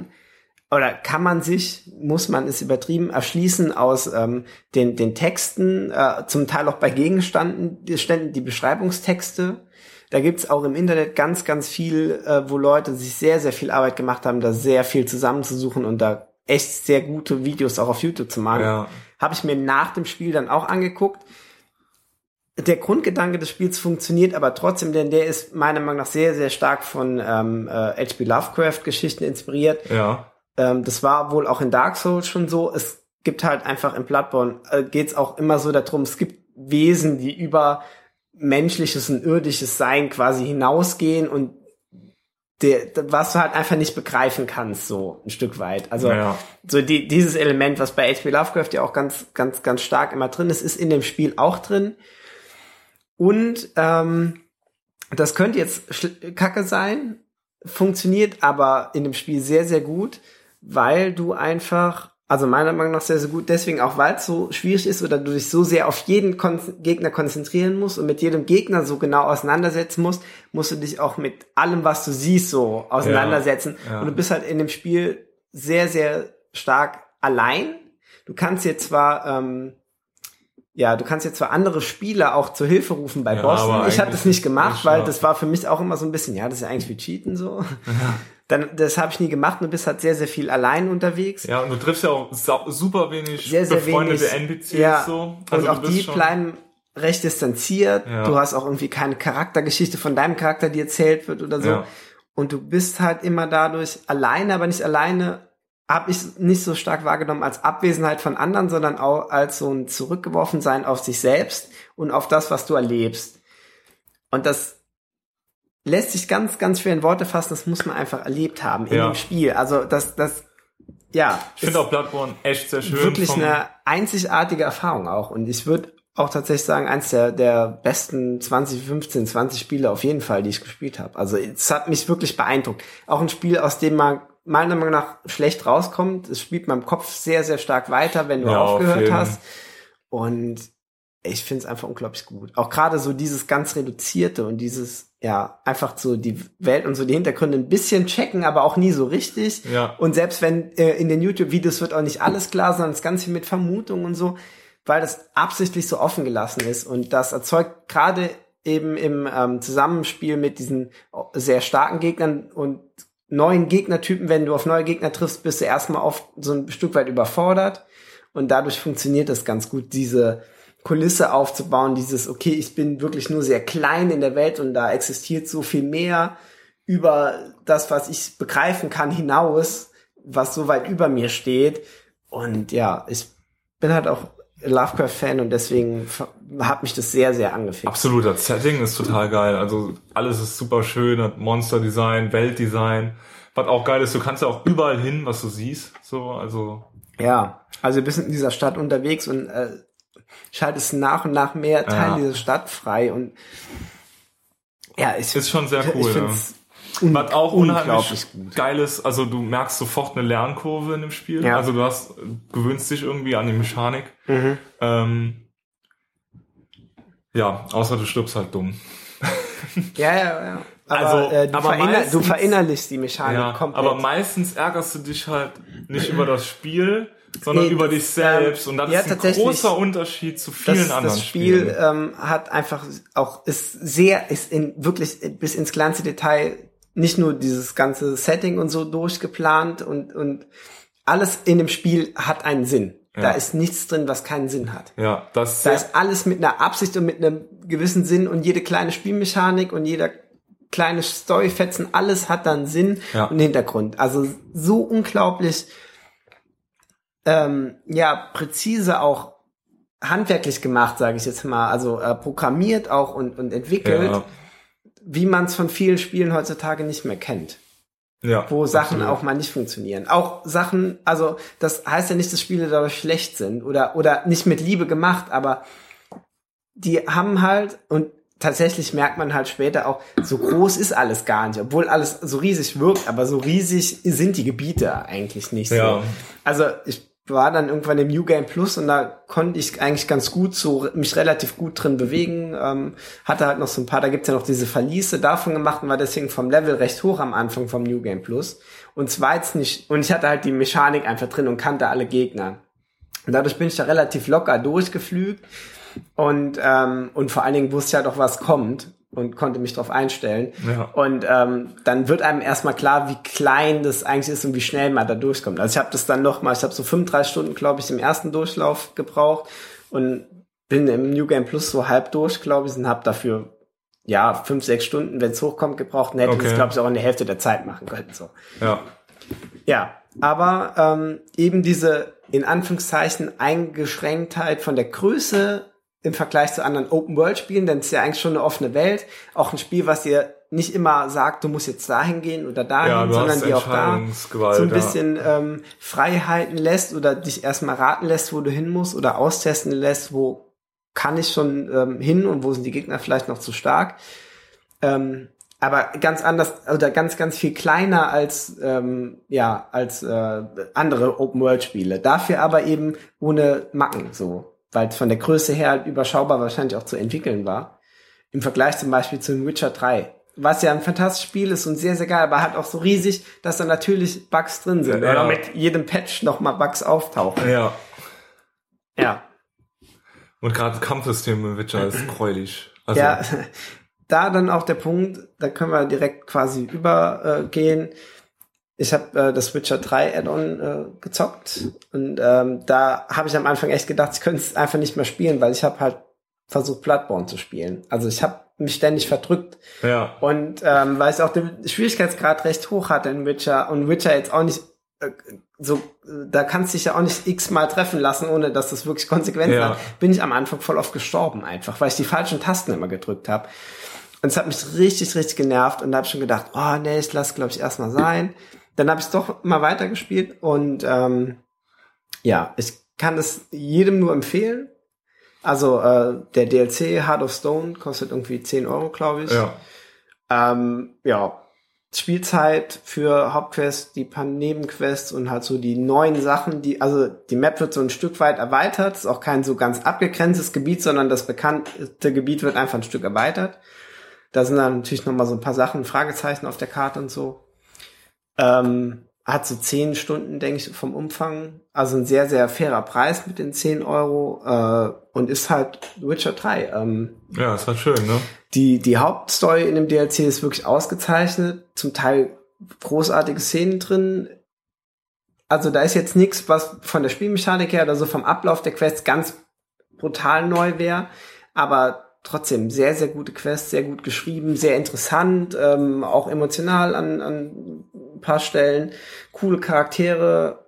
ist übertrieben, erschließen aus den Texten, zum Teil auch bei Gegenständen, die Beschreibungstexte. Da gibt's auch im Internet ganz, ganz viel, wo Leute sich sehr, sehr viel Arbeit gemacht haben, da sehr viel zusammenzusuchen und da echt sehr gute Videos auch auf YouTube zu machen. Ja. Habe ich mir nach dem Spiel dann auch angeguckt. Der Grundgedanke des Spiels funktioniert aber trotzdem, denn der ist meiner Meinung nach sehr, sehr stark von H.P. Lovecraft-Geschichten inspiriert. Ja. Das war wohl auch in Dark Souls schon so. Es gibt halt einfach in Bloodborne, geht's auch immer so darum, es gibt Wesen, die über menschliches und irdisches Sein quasi hinausgehen und was du halt einfach nicht begreifen kannst, so ein Stück weit. Also so dieses Element, was bei H.P. Lovecraft ja auch ganz, ganz, ganz stark immer drin ist in dem Spiel auch drin. Und das könnte jetzt Kacke sein, funktioniert aber in dem Spiel sehr, sehr gut, weil du einfach, also meiner Meinung nach sehr, sehr gut, deswegen auch, weil es so schwierig ist oder du dich so sehr auf jeden Gegner konzentrieren musst und mit jedem Gegner so genau auseinandersetzen musst du dich auch mit allem, was du siehst, so auseinandersetzen. Ja. Und du bist halt in dem Spiel sehr, sehr stark allein. Du kannst jetzt zwar andere Spieler auch zur Hilfe rufen bei Bossen. Ich habe das nicht gemacht, weil das war für mich auch immer so ein bisschen, das ist ja eigentlich wie Cheaten so. Ja. Das habe ich nie gemacht, du bist halt sehr, sehr viel allein unterwegs. Ja, und du triffst ja auch super wenig sehr, sehr befreundete wenig, NPCs so. Also und auch die bleiben recht distanziert. Ja. Du hast auch irgendwie keine Charaktergeschichte von deinem Charakter, die erzählt wird oder so. Ja. Und du bist halt immer dadurch alleine, aber nicht alleine, habe ich nicht so stark wahrgenommen als Abwesenheit von anderen, sondern auch als so ein Zurückgeworfensein auf sich selbst und auf das, was du erlebst. Und das lässt sich ganz, ganz schwer in Worte fassen, das muss man einfach erlebt haben in dem Spiel. Also ich finde auch Bloodborne echt sehr schön. Wirklich eine einzigartige Erfahrung auch. Und ich würde auch tatsächlich sagen, eins der besten 20 Spiele auf jeden Fall, die ich gespielt habe. Also es hat mich wirklich beeindruckt. Auch ein Spiel, aus dem man meiner Meinung nach schlecht rauskommt. Es spielt meinem Kopf sehr, sehr stark weiter, wenn du aufgehört hast. Und ich finde es einfach unglaublich gut. Auch gerade so dieses ganz Reduzierte und dieses, einfach so die Welt und so die Hintergründe ein bisschen checken, aber auch nie so richtig. Ja. Und selbst wenn in den YouTube-Videos wird auch nicht alles klar, sondern es ganz viel mit Vermutungen und so, weil das absichtlich so offen gelassen ist. Und das erzeugt gerade eben im Zusammenspiel mit diesen sehr starken Gegnern und neuen Gegnertypen, wenn du auf neue Gegner triffst, bist du erstmal oft so ein Stück weit überfordert. Und dadurch funktioniert das ganz gut, diese Kulisse aufzubauen, dieses, okay, ich bin wirklich nur sehr klein in der Welt und da existiert so viel mehr über das, was ich begreifen kann, hinaus, was so weit über mir steht. Und ich bin halt auch Lovecraft-Fan und deswegen hat mich das sehr, sehr angefixt. Absolut, das Setting ist total geil. Also alles ist super schön, hat Monster-Design, Weltdesign. Was auch geil ist, du kannst ja auch überall hin, was du siehst. So, also. Ja, also du bist in dieser Stadt unterwegs und schaltest nach und nach mehr Teil dieser Stadt frei und ist schon sehr cool. Was auch unheimlich geil ist, also du merkst sofort eine Lernkurve in dem Spiel. Ja. Also du gewöhnst dich irgendwie an die Mechanik. Mhm. Außer du stirbst halt dumm. Ja. Aber du verinnerlichst die Mechanik komplett. Aber meistens ärgerst du dich halt nicht über das Spiel, sondern über dich selbst. Und das ist ein großer Unterschied zu vielen anderen Spielen. Das Spiel hat einfach auch, ist wirklich bis ins kleinste Detail nicht nur dieses ganze Setting und so durchgeplant und alles in dem Spiel hat einen Sinn. Ja. Da ist nichts drin, was keinen Sinn hat. Ja, da ist alles mit einer Absicht und mit einem gewissen Sinn und jede kleine Spielmechanik und jeder kleine Storyfetzen, alles hat dann Sinn und Hintergrund. Also so unglaublich präzise auch handwerklich gemacht, sage ich jetzt mal, also programmiert auch und entwickelt, wie man es von vielen Spielen heutzutage nicht mehr kennt. Ja, wo Sachen auch mal nicht funktionieren. Auch Sachen, also das heißt ja nicht, dass Spiele dadurch schlecht sind oder nicht mit Liebe gemacht, aber die haben halt, und tatsächlich merkt man halt später auch, so groß ist alles gar nicht, obwohl alles so riesig wirkt, aber so riesig sind die Gebiete eigentlich nicht so. Also ich war dann irgendwann im New Game Plus und da konnte ich eigentlich ganz gut mich relativ gut drin bewegen, hatte halt noch so ein paar, da gibt's ja noch diese Verliese davon gemacht und war deswegen vom Level recht hoch am Anfang vom New Game Plus und zwar jetzt nicht, und ich hatte halt die Mechanik einfach drin und kannte alle Gegner und dadurch bin ich da relativ locker durchgeflügt und vor allen Dingen wusste ich halt auch, was kommt und konnte mich drauf einstellen. Ja. Und dann wird einem erstmal klar, wie klein das eigentlich ist und wie schnell man da durchkommt. Also ich habe das dann ich habe so 35 Stunden, glaube ich, im ersten Durchlauf gebraucht und bin im New Game Plus so halb durch, glaube ich, und habe dafür 5-6 Stunden, wenn es hochkommt, gebraucht und hätte das, glaube ich, auch in der Hälfte der Zeit machen können. So. Ja, aber eben diese in Anführungszeichen Eingeschränktheit von der Größe im Vergleich zu anderen Open-World-Spielen, denn es ist ja eigentlich schon eine offene Welt, auch ein Spiel, was dir nicht immer sagt, du musst jetzt dahin gehen oder dahin, sondern dir auch da so ein bisschen Freiheiten lässt oder dich erstmal raten lässt, wo du hin musst oder austesten lässt, wo kann ich schon hin und wo sind die Gegner vielleicht noch zu stark. Aber ganz anders oder ganz, ganz viel kleiner als andere Open-World-Spiele. Dafür aber eben ohne Macken, so. Weil es von der Größe her halt überschaubar wahrscheinlich auch zu entwickeln war. Im Vergleich zum Beispiel zu Witcher 3. was ja ein fantastisches Spiel ist und sehr, sehr geil, aber halt auch so riesig, dass da natürlich Bugs drin sind. Ja. Oder mit jedem Patch nochmal Bugs auftauchen. Ja. Ja. Und gerade Kampfsystem im Witcher ist gräulich. Also, Ja, da dann auch der Punkt, da können wir direkt quasi übergehen. Ich habe das Witcher 3 Add-on gezockt und da habe ich am Anfang echt gedacht, ich könnte es einfach nicht mehr spielen, weil ich habe halt versucht, Bloodborne zu spielen. Also ich habe mich ständig verdrückt. ja. Und weil es auch den Schwierigkeitsgrad recht hoch hatte in Witcher und Witcher jetzt auch nicht da kannst du dich ja auch nicht x-mal treffen lassen, ohne dass das wirklich Konsequenzen hat, bin ich am Anfang voll oft gestorben einfach, weil ich die falschen Tasten immer gedrückt habe. Und es hat mich richtig, richtig genervt und da habe ich schon gedacht, oh nee, ich lasse glaube ich erstmal sein. Dann habe ich es doch mal weitergespielt und ja, ich kann es jedem nur empfehlen. Also der DLC Heart of Stone kostet irgendwie 10 Euro, glaube ich. Ja. Ja, Spielzeit für Hauptquests, die paar Nebenquests und halt so die neuen Sachen, also die Map wird so ein Stück weit erweitert, ist auch kein so ganz abgegrenztes Gebiet, sondern das bekannte Gebiet wird einfach ein Stück erweitert. Da sind dann natürlich nochmal so ein paar Sachen, Fragezeichen auf der Karte und so. Hat so 10 Stunden, denke ich, vom Umfang. Also ein sehr, sehr fairer Preis mit den 10 Euro und ist halt Witcher 3. Ja, ist halt schön, ne? Die Hauptstory in dem DLC ist wirklich ausgezeichnet. Zum Teil großartige Szenen drin. Also da ist jetzt nichts, was von der Spielmechanik her oder so vom Ablauf der Quests ganz brutal neu wäre. Aber trotzdem sehr, sehr gute Quests, sehr gut geschrieben, sehr interessant, auch emotional an ein paar Stellen. Coole Charaktere.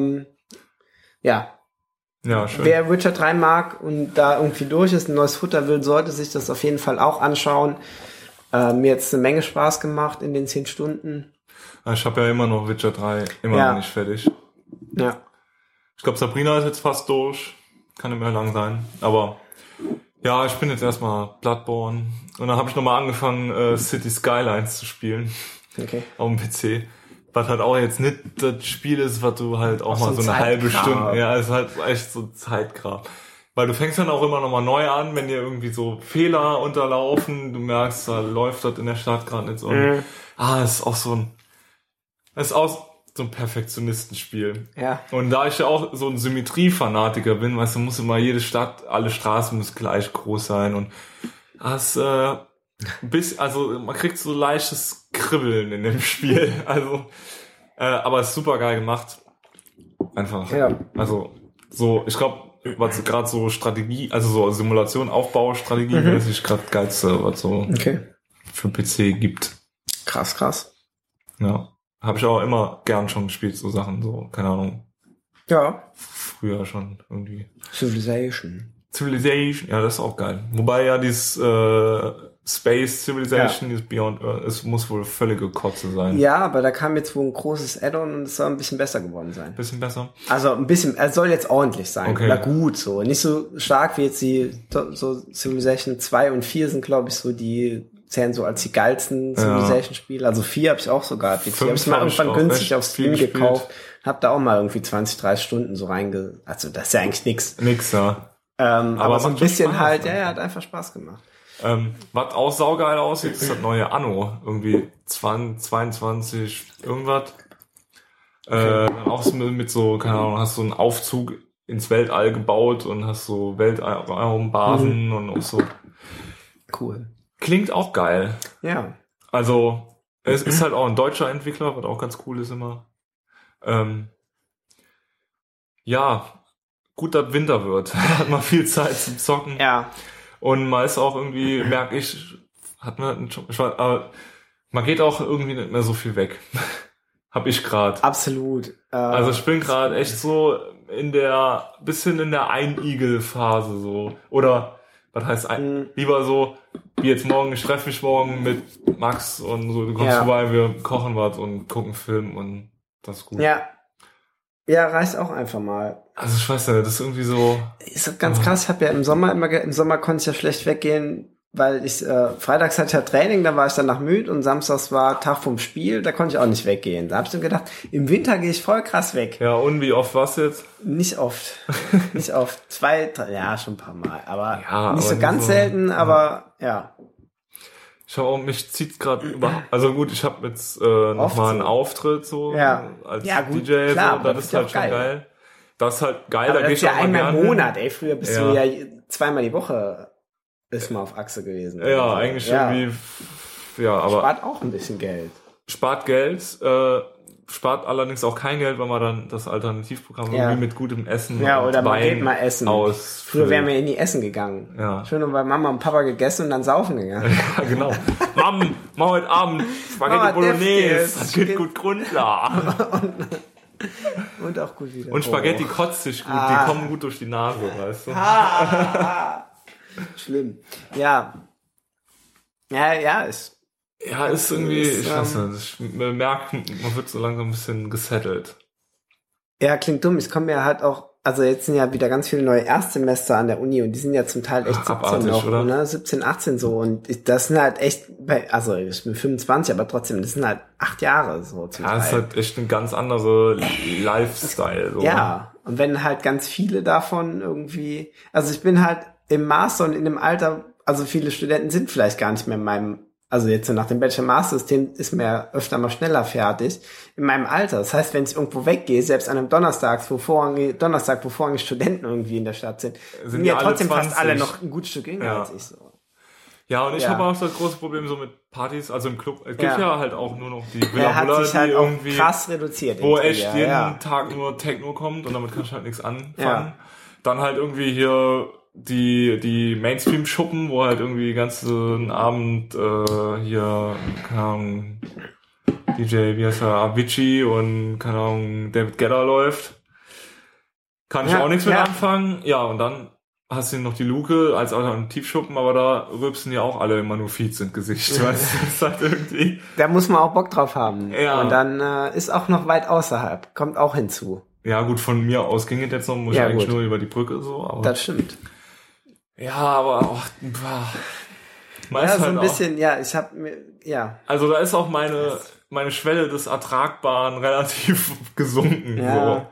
Ja, schön. Wer Witcher 3 mag und da irgendwie durch ist, ein neues Futter will, sollte sich das auf jeden Fall auch anschauen. Mir jetzt eine Menge Spaß gemacht in den 10 Stunden. Ich habe ja immer noch Witcher 3 noch nicht fertig. Ja. Ich glaube, Sabrina ist jetzt fast durch. Kann nicht mehr lang sein. Aber ja, ich bin jetzt erstmal Bloodborne. Und dann habe ich nochmal angefangen, City Skylines zu spielen. Okay. Auf dem PC. Was halt auch jetzt nicht das Spiel ist, was du halt auch mal so eine Zeitgrab. halbe Stunde, ja, ist halt echt so Zeitgrab. Weil du fängst dann auch immer nochmal neu an, wenn dir irgendwie so Fehler unterlaufen, du merkst, da läuft das in der Stadt gerade nicht so. Ist auch so ein Perfektionistenspiel. Ja. Und da ich ja auch so ein Symmetriefanatiker bin, weißt du, muss immer jede Stadt, alle Straßen müssen gleich groß sein und also man kriegt so leichtes Kribbeln in dem Spiel. Also, aber es ist super geil gemacht. Einfach. Ja. Also, so, ich glaube, was gerade so Strategie, also so Simulation, Aufbaustrategie, das ist gerade geilste, was so für PC gibt. Krass. Ja. Habe ich auch immer gern schon gespielt, so Sachen, so, keine Ahnung. Ja. Früher schon irgendwie. Civilization, ja, das ist auch geil. Wobei ja dieses Space Civilization, dieses Beyond Earth, es muss wohl völlige Kotze sein. Ja, aber da kam jetzt wohl ein großes Add-on und es soll ein bisschen besser geworden sein. Bisschen besser? Also ein bisschen, es soll jetzt ordentlich sein. Okay. Oder gut so. Nicht so stark wie jetzt so Civilization 2 und 4 sind, glaube ich, so die zählen so als die geilsten Civilization-Spiele. Also 4 habe ich auch sogar. Die habe ich mal irgendwann günstig auf Steam gekauft. Hab da auch mal irgendwie 20, 30 Stunden so also das ist ja eigentlich nix. Nix, ja. Aber so ein bisschen Spaß, halt, ja, hat einfach Spaß gemacht. Was auch saugeil aussieht, ist das neue Anno. Irgendwie 22 irgendwas. Auch so mit so, keine Ahnung, hast so einen Aufzug ins Weltall gebaut und hast so Weltraumbasen und auch so. Cool. Klingt auch geil. Ja. Also, es ist halt auch ein deutscher Entwickler, was auch ganz cool ist immer. Ja, gut, dass Winter wird. Hat man viel Zeit zum Zocken. Ja. Und man ist auch irgendwie, merke ich, aber man geht auch irgendwie nicht mehr so viel weg. Hab ich gerade. Absolut. Also ich bin gerade echt so bisschen in der Einigel-Phase so. Oder, was heißt lieber so, wie jetzt morgen, ich treffe mich morgen mit Max und so, du kommst vorbei, wir kochen was und gucken Film und das ist gut. Ja. Ja, reicht auch einfach mal. Also ich weiß ja, das ist irgendwie so. Ist ganz krass, ich habe ja im Sommer konnte ich ja schlecht weggehen, weil ich freitags hatte ich ja Training, da war ich dann nach müde und samstags war Tag vom Spiel, da konnte ich auch nicht weggehen. Da habe ich dann gedacht, im Winter gehe ich voll krass weg. Ja, und wie oft war's jetzt? Nicht oft. Nicht oft. 2, 3, ja, schon ein paar Mal, aber ja, nicht aber so ganz selten, aber ja. Ich habe auch, mich zieht's gerade überhaupt, also gut, ich habe jetzt nochmal einen Auftritt so als gut, DJ, klar, so, das ist halt schon geil. Das ist halt geil, aber da gehe ich auch mal einmal gerne. im Monat, ey, früher bist du ja zweimal die Woche ist mal auf Achse gewesen. Ja, also. Eigentlich irgendwie, ja, aber. Spart auch ein bisschen Geld. Spart Geld, spart allerdings auch kein Geld, weil man dann das Alternativprogramm irgendwie mit gutem Essen oder man geht mal essen. Früher wären wir nie essen gegangen. Ja. Schön bei Mama und Papa gegessen und dann saufen gegangen. Ja, genau. Mom, mach heute Abend Spaghetti Bolognese. Das geht gut runter. und auch gut wieder. Und Spaghetti kotzt sich gut, die kommen gut durch die Nase, weißt du. Schlimm. Ja, ist irgendwie, ich weiß nicht, man merkt, man wird so langsam ein bisschen gesettelt. Ja, klingt dumm. Ich komme ja halt auch, also jetzt sind ja wieder ganz viele neue Erstsemester an der Uni und die sind ja zum Teil echt 17 abartig, noch, oder? Ne? 17, 18 so und das sind halt echt, also ich bin 25, aber trotzdem, das sind halt 8 Jahre so zum Teil. Ja, das ist halt echt ein ganz anderer Lifestyle. So. Ja, und wenn halt ganz viele davon irgendwie, also ich bin halt im Master und in dem Alter, also viele Studenten sind vielleicht gar nicht mehr in meinem, also jetzt so nach dem Bachelor-Master-System ist mir ja öfter mal schneller fertig, in meinem Alter. Das heißt, wenn ich irgendwo weggehe, selbst an einem Donnerstag, wo vorrangig Studenten irgendwie in der Stadt sind ja trotzdem 20. Fast alle noch ein gutes Stück jünger als ich so. Ja, und ich habe auch das große Problem so mit Partys, also im Club, es gibt ja halt auch nur noch die Villa hat Bulla, sich halt die irgendwie krass reduziert. Wo echt jeden Tag nur Techno kommt und damit kannst du halt nichts anfangen. Dann halt irgendwie hier die Mainstream-Schuppen, wo halt irgendwie den ganzen Abend hier, keine Ahnung, DJ, wie heißt er, Avicii und, keine Ahnung, David Guetta läuft. Kann ich auch nichts mit anfangen. Ja, und dann hast du noch die Luke als Alternativschuppen, aber da rülpsen ja auch alle immer nur Feeds ins Gesicht, weißt du, das ist halt irgendwie. Da muss man auch Bock drauf haben. Ja. Und dann ist auch noch weit außerhalb, kommt auch hinzu. Ja, gut, von mir aus ging es jetzt noch, muss ich eigentlich nur über die Brücke so. Aber das stimmt. Ja, aber man ist so halt ein bisschen, ich hab mir, Also da ist auch meine Schwelle des Ertragbaren relativ gesunken. Ja.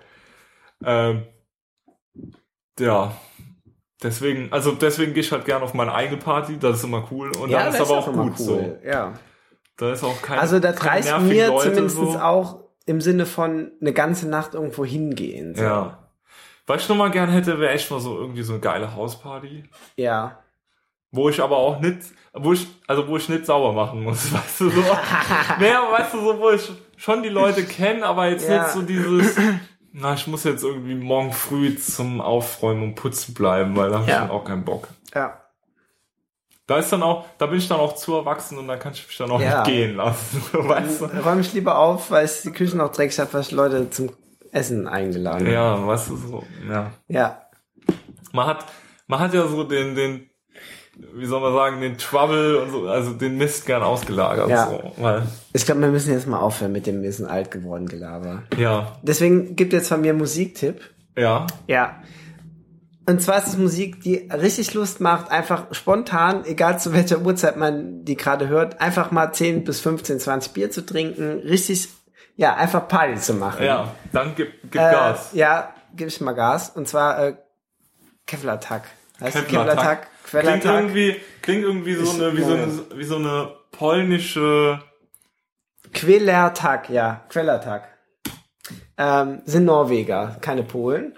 So. Deswegen gehe ich halt gerne auf meine eigene Party, das ist immer cool. Und dann ist aber auch gut cool. So. Ja. Da ist auch kein Also das reicht mir Leute, zumindest so. auch im Sinne von eine ganze Nacht irgendwo hingehen. So. Ja. Was ich noch mal gern hätte, wäre echt mal so irgendwie so eine geile Hausparty. Ja. Wo ich aber auch nicht, wo ich nicht sauber machen muss, weißt du, so. Weißt du, so, wo ich schon die Leute kenne, aber jetzt nicht so dieses, ich muss jetzt irgendwie morgen früh zum Aufräumen und Putzen bleiben, weil da habe ich dann auch keinen Bock. Ja. Da bin ich dann auch zu erwachsen und dann kann ich mich dann auch nicht gehen lassen, weißt du. Räume ich lieber auf, weil es die Küche noch dreckig hat, weil ich Leute zum Essen eingeladen. Ja, weißt du, so, Ja. Man hat ja so den, wie soll man sagen, den Trouble und so, also den Mist gern ausgelagert. Ja. So, weil, ich glaube, wir müssen jetzt mal aufhören mit dem wir sind alt geworden Gelaber. Ja. Deswegen gibt jetzt von mir Musiktipp. Ja. Ja. Und zwar ist es Musik, die richtig Lust macht, einfach spontan, egal zu welcher Uhrzeit man die gerade hört, einfach mal 10 bis 15, 20 Bier zu trinken, richtig, einfach Party zu machen. Ja, dann gib Gas. Ja, gib ich mal Gas. Und zwar Kevlar-Tag. Kevlar-Tag. Klingt irgendwie wie so eine polnische Kvelertak, Kvelertak. Sind Norweger, keine Polen.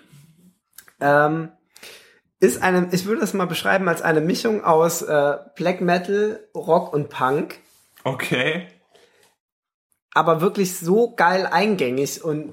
Ich würde das mal beschreiben als eine Mischung aus Black Metal, Rock und Punk. Okay. Aber wirklich so geil eingängig und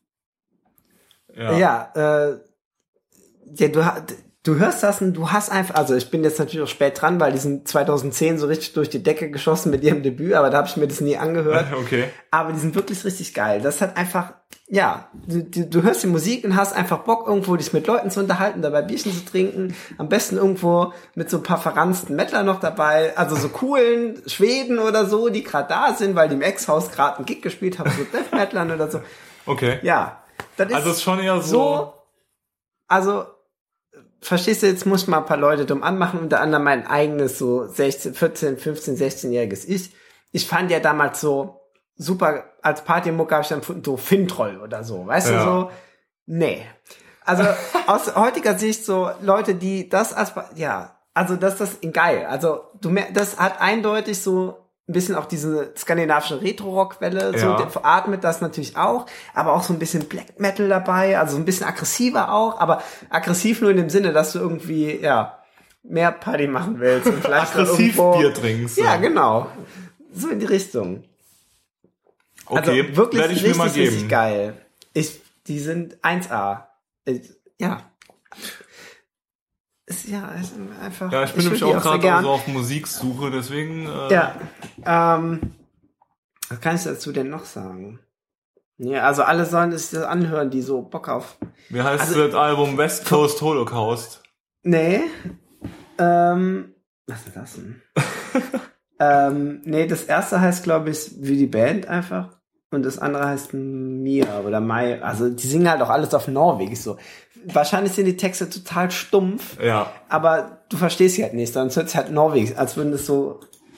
du hörst das und du hast einfach, also ich bin jetzt natürlich auch spät dran, weil die sind 2010 so richtig durch die Decke geschossen mit ihrem Debüt, aber da habe ich mir das nie angehört. Okay. Aber die sind wirklich richtig geil. Das hat einfach, du hörst die Musik und hast einfach Bock, irgendwo dich mit Leuten zu unterhalten, dabei Bierchen zu trinken. Am besten irgendwo mit so ein paar verranzten Mettler noch dabei, also so coolen Schweden oder so, die gerade da sind, weil die im Ex-Haus gerade einen Gig gespielt haben, so Death Metlern oder so. Okay. Ja. Das ist also ist schon eher so. Also, verstehst du, jetzt muss ich mal ein paar Leute dumm anmachen, unter anderem mein eigenes so 14, 15, 16-jähriges Ich. Ich fand ja damals so super, als Partymucke habe ich dann so Fintroll oder so, weißt du, so, nee. Also, aus heutiger Sicht so Leute, die das als, also das ist geil. Also das hat eindeutig so ein bisschen auch diese skandinavische Retro-Rock-Welle, so atmet das natürlich auch, aber auch so ein bisschen Black Metal dabei, also ein bisschen aggressiver auch, aber aggressiv nur in dem Sinne, dass du irgendwie, mehr Party machen willst und vielleicht aggressiv Bier trinkst. Ja, genau. So in die Richtung. Okay, also wirklich werde ich mir mal geben. Richtig geil. Die sind 1A. Ist einfach. Ja, ich bin nämlich auch gerade so auf Musiksuche, deswegen. Was kann ich dazu denn noch sagen? Ja, also alle sollen es das anhören, die so Bock auf. Wie heißt das Album? West Coast Holocaust? Nee. Was ist das denn? Nee, das erste heißt, glaube ich, wie die Band einfach. Und das andere heißt Mia oder Mai. Also die singen halt auch alles auf Norwegisch so. Wahrscheinlich sind die Texte total stumpf. Ja. Aber du verstehst sie halt nicht, sondern es hört sich halt Norwegisch, als würden das so.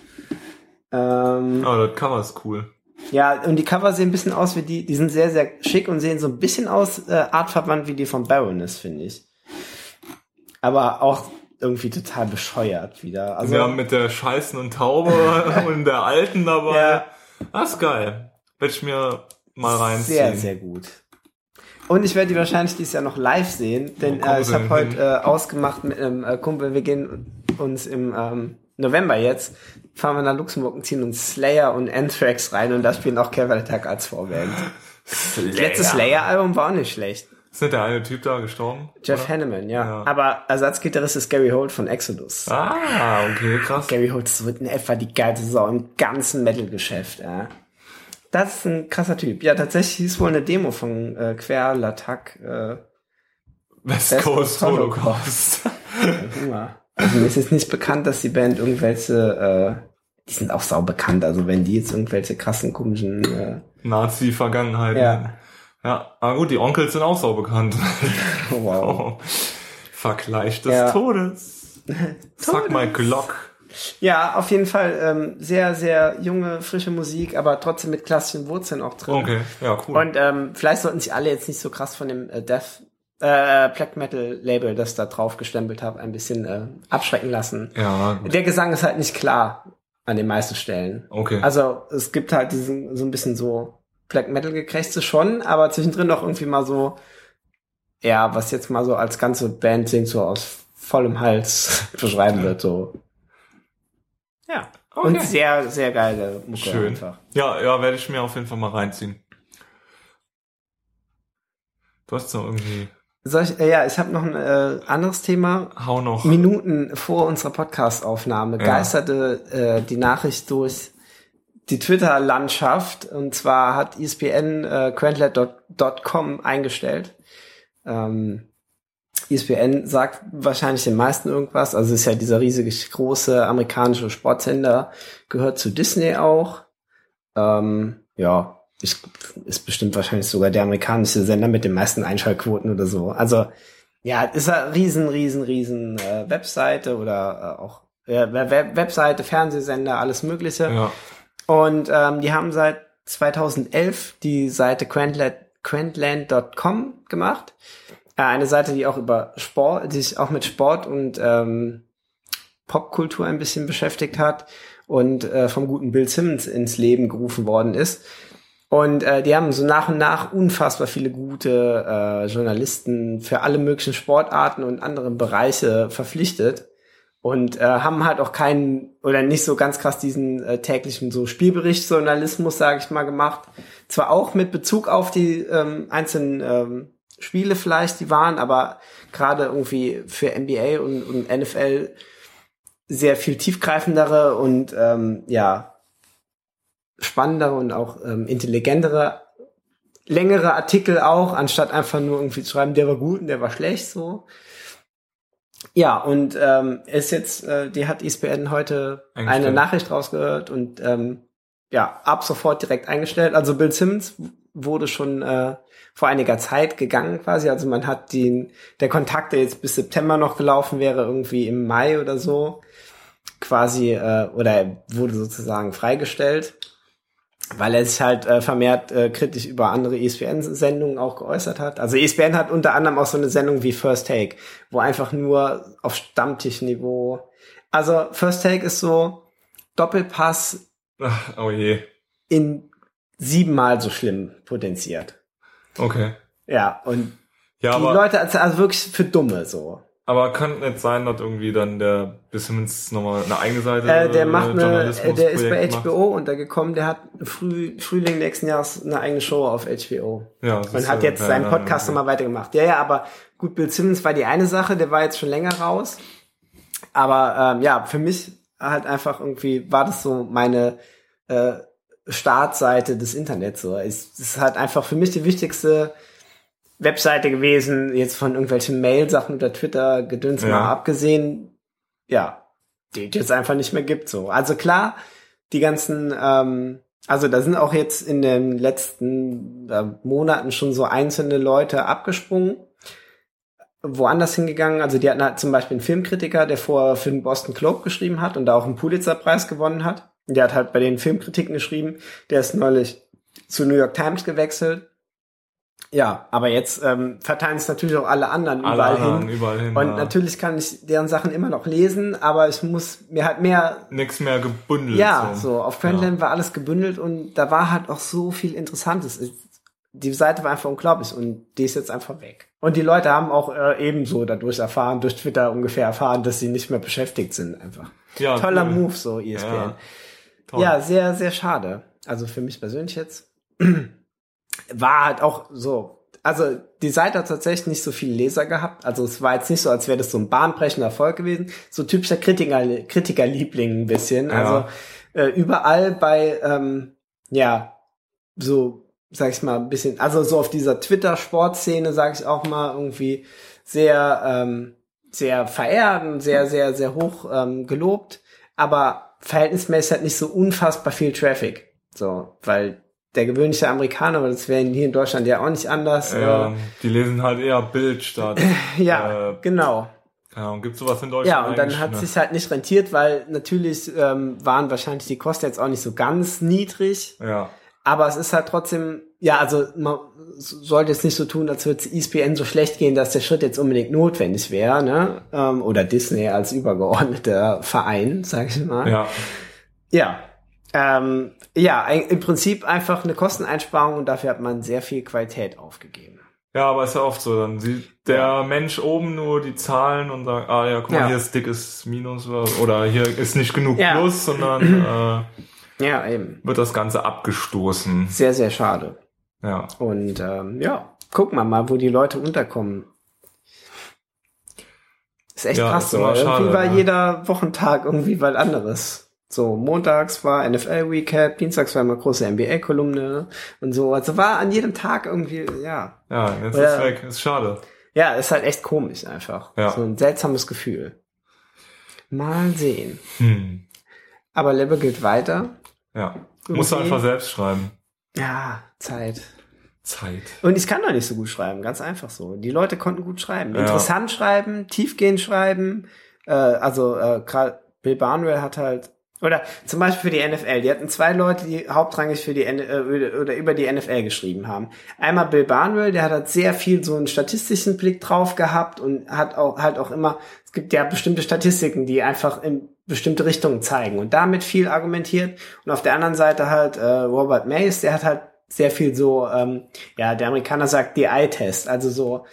Das Cover ist cool. Ja, und die Cover sehen ein bisschen aus wie die sind sehr, sehr schick und sehen so ein bisschen aus, artverwandt wie die von Baroness, finde ich. Aber auch irgendwie total bescheuert wieder. Also, wir haben mit der scheißenden Taube und der alten dabei. Ja. Das ist geil. Werde ich mir mal reinziehen. Sehr, sehr gut. Und ich werde die wahrscheinlich dieses Jahr noch live sehen, denn ich habe heute ausgemacht mit einem Kumpel, wir gehen uns im November jetzt, fahren wir nach Luxemburg und ziehen uns Slayer und Anthrax rein und da spielen auch Caravan Attack als Vorband. Das letzte Slayer-Album war auch nicht schlecht. Ist nicht der eine Typ da gestorben? Jeff Hanneman, ja. Aber Ersatzgitarrist ist Gary Holt von Exodus. Ah, okay, krass. Gary Holt ist so in etwa die geilste Sau im ganzen Metal-Geschäft, ja. Das ist ein krasser Typ. Ja, tatsächlich ist wohl eine Demo von Quer l'Attack West Coast Holocaust. Also mir ist jetzt nicht bekannt, dass die Band irgendwelche, die sind auch sau bekannt, also wenn die jetzt irgendwelche krassen, komischen Nazi-Vergangenheiten. Ja, aber gut, die Onkels sind auch sau bekannt. Oh, wow. Vergleich des Todes. Suck my Glock. Ja, auf jeden Fall sehr, sehr junge, frische Musik, aber trotzdem mit klassischen Wurzeln auch drin. Okay, ja, cool. Und vielleicht sollten sich alle jetzt nicht so krass von dem Black Metal Label, das da drauf gestempelt habe, ein bisschen abschrecken lassen. Ja. Gut. Der Gesang ist halt nicht klar an den meisten Stellen. Okay. Also es gibt halt diesen so ein bisschen so Black Metal Gekrächze schon, aber zwischendrin auch irgendwie mal so, was jetzt mal so als ganze Band singt, so aus vollem Hals beschreiben wird, so. Ja. Okay. Und sehr, sehr geile Mucke. Schön. Einfach. Ja, werde ich mir auf jeden Fall mal reinziehen. Du hast noch irgendwie... ich habe noch ein anderes Thema. Hau noch. Minuten vor unserer Podcast-Aufnahme geisterte die Nachricht durch die Twitter-Landschaft. Und zwar hat ESPN Quantlet.com eingestellt. ESPN sagt wahrscheinlich den meisten irgendwas. Also es ist ja dieser riesige, große amerikanische Sportsender. Gehört zu Disney auch. Ist bestimmt wahrscheinlich sogar der amerikanische Sender mit den meisten Einschaltquoten oder so. Also, ist eine riesen Webseite oder auch Webseite, Fernsehsender, alles Mögliche. Ja. Und die haben seit 2011 die Seite Quantland.com gemacht. Eine Seite, die auch die sich auch mit Sport und Popkultur ein bisschen beschäftigt hat und vom guten Bill Simmons ins Leben gerufen worden ist. Und die haben so nach und nach unfassbar viele gute Journalisten für alle möglichen Sportarten und andere Bereiche verpflichtet und haben halt auch nicht so ganz krass diesen täglichen so Spielberichtsjournalismus, sage ich mal, gemacht. Zwar auch mit Bezug auf die einzelnen Spiele vielleicht, die waren, aber gerade irgendwie für NBA und NFL sehr viel tiefgreifendere und spannendere und auch intelligentere, längere Artikel auch, anstatt einfach nur irgendwie zu schreiben, der war gut und der war schlecht, so. Ja, und ist jetzt, die hat ESPN heute eine Nachricht rausgehört und ab sofort direkt eingestellt. Also Bill Simmons wurde schon vor einiger Zeit gegangen quasi. Also man hat der Kontakt, der jetzt bis September noch gelaufen wäre, irgendwie im Mai oder so, quasi, oder er wurde sozusagen freigestellt. weil er sich halt vermehrt kritisch über andere ESPN-Sendungen auch geäußert hat. Also ESPN hat unter anderem auch so eine Sendung wie First Take, wo einfach nur auf Stammtischniveau, also First Take ist so Doppelpass Ach, oh je. in 7-mal so schlimm potenziert. Okay. Ja, und Ja, die Leute, also wirklich für Dumme so. Aber könnte nicht sein, dass irgendwie dann der Bissimmons nochmal eine eigene Seite Der macht der ist bei Journalismusprojekt HBO untergekommen, der hat Frühling nächsten Jahres eine eigene Show auf HBO. Ja, Und hat jetzt seinen Podcast nochmal weitergemacht. Ja, aber gut, Bill Simmons war die eine Sache, der war jetzt schon länger raus. Aber ja, für mich halt einfach irgendwie war das so meine Startseite des Internets. So. Es ist halt einfach für mich die wichtigste Webseite gewesen, jetzt von irgendwelchen Mail-Sachen oder Twitter-Gedöns mal abgesehen, ja, die es jetzt einfach nicht mehr gibt. So. Also klar, die ganzen, also da sind auch jetzt in den letzten Monaten schon so einzelne Leute abgesprungen, woanders hingegangen. Also die hatten halt zum Beispiel einen Filmkritiker, der vorher für den Boston Globe geschrieben hat und da auch einen Pulitzer-Preis gewonnen hat. Der hat halt bei den Filmkritiken geschrieben, der ist neulich zu New York Times gewechselt. Ja, aber jetzt verteilen es natürlich auch alle anderen überall hin. Und natürlich kann ich deren Sachen immer noch lesen, aber ich muss mir halt mehr... Nichts mehr gebündelt. Ja, so auf Friendland war alles gebündelt und da war halt auch so viel Interessantes. Die Seite war einfach unglaublich und die ist jetzt einfach weg. Und die Leute haben auch ebenso dadurch erfahren, durch Twitter ungefähr erfahren, dass sie nicht mehr beschäftigt sind einfach. Ja, toller Move, so ESPN. Ja, sehr, sehr schade. Also für mich persönlich jetzt... war halt auch so, also die Seite hat tatsächlich nicht so viele Leser gehabt, also es war jetzt nicht so, als wäre das so ein bahnbrechender Erfolg gewesen, so typischer Kritikerliebling ein bisschen, also überall bei, so, sag ich mal, ein bisschen, also so auf dieser Twitter-Sportszene, sag ich auch mal, irgendwie sehr, sehr verehrt und sehr, sehr, sehr hoch gelobt, aber verhältnismäßig halt nicht so unfassbar viel Traffic, so, weil der gewöhnliche Amerikaner, aber das wäre hier in Deutschland ja auch nicht anders. Ja, die lesen halt eher Bild statt. Genau. Ja, und gibt's sowas in Deutschland? Ja, und dann hat es sich halt nicht rentiert, weil natürlich waren wahrscheinlich die Kosten jetzt auch nicht so ganz niedrig. Ja. Aber es ist halt trotzdem, ja, also man sollte jetzt nicht so tun, als würde es ESPN so schlecht gehen, dass der Schritt jetzt unbedingt notwendig wäre, ne? Oder Disney als übergeordneter Verein, sag ich mal. Ja. Ja. Im Prinzip einfach eine Kosteneinsparung und dafür hat man sehr viel Qualität aufgegeben. Ja, aber ist ja oft so, dann sieht der Mensch oben nur die Zahlen und sagt, guck mal, hier ist dickes Minus oder hier ist nicht genug Plus, sondern eben. wird das Ganze abgestoßen. Sehr, sehr schade. Ja. Und gucken wir mal, wo die Leute unterkommen. Ist echt krass so. Irgendwie war jeder Wochentag irgendwie was anderes. So, montags war NFL-Recap, dienstags war immer große NBA-Kolumne und so. Also war an jedem Tag irgendwie, Ja, jetzt ist es weg. Ist schade. Ja, ist halt echt komisch einfach. Ja. So ein seltsames Gefühl. Mal sehen. Aber Lebe geht weiter. Ja. Musst du einfach selbst schreiben. Ja, Zeit. Und ich kann doch nicht so gut schreiben, ganz einfach so. Die Leute konnten gut schreiben. Interessant schreiben, tiefgehend schreiben. Gerade Bill Barnwell hat halt, oder zum Beispiel für die NFL, die hatten 2 Leute, die hauptrangig für die oder über die NFL geschrieben haben. Einmal Bill Barnwell, der hat halt sehr viel so einen statistischen Blick drauf gehabt und hat auch immer, es gibt ja bestimmte Statistiken, die einfach in bestimmte Richtungen zeigen und damit viel argumentiert. Und auf der anderen Seite halt Robert Mays, der hat halt sehr viel so, der Amerikaner sagt die Eye-Test, also so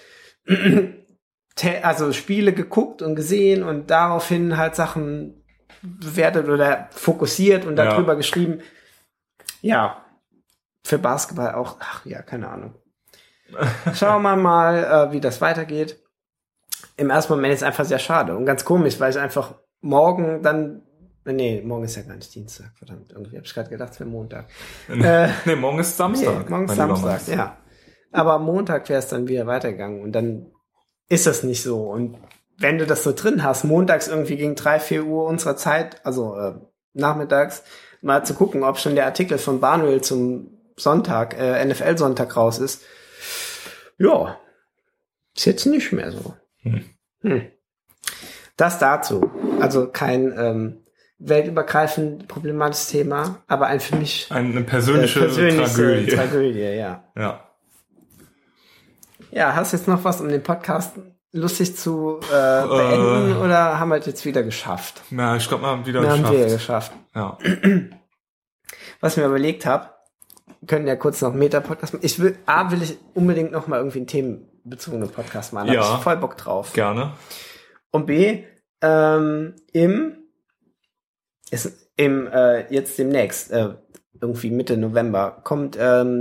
also Spiele geguckt und gesehen und daraufhin halt Sachen bewertet oder fokussiert und darüber geschrieben. Ja, für Basketball auch, keine Ahnung. Schauen wir mal, wie das weitergeht. Im ersten Moment ist es einfach sehr schade und ganz komisch, weil ich einfach morgen ist ja gar nicht Dienstag, verdammt. Irgendwie habe ich gerade gedacht, es wäre Montag. Morgen ist Samstag. Morgen ist Samstag, ja. Aber am Montag wäre es dann wieder weitergegangen und dann ist das nicht so. Und wenn du das so drin hast, montags irgendwie gegen 3-4 Uhr unserer Zeit, also nachmittags, mal zu gucken, ob schon der Artikel von Barnwell zum Sonntag, NFL-Sonntag raus ist. Ja, ist jetzt nicht mehr so. Das dazu. Also kein weltübergreifend problematisches Thema, aber ein für mich eine persönliche Tragödie. Tragödie, ja. Ja. Ja, hast du jetzt noch was, um den Podcast lustig zu beenden, oder haben wir es jetzt wieder geschafft? Ja, ich glaube, wir haben wieder geschafft. Ja. Was ich mir überlegt habe, können ja kurz noch einen Meta-Podcast machen. will ich unbedingt noch mal irgendwie einen themenbezogenen Podcast machen. Da hab ich voll Bock drauf. Gerne. Und B, jetzt demnächst, irgendwie Mitte November, kommt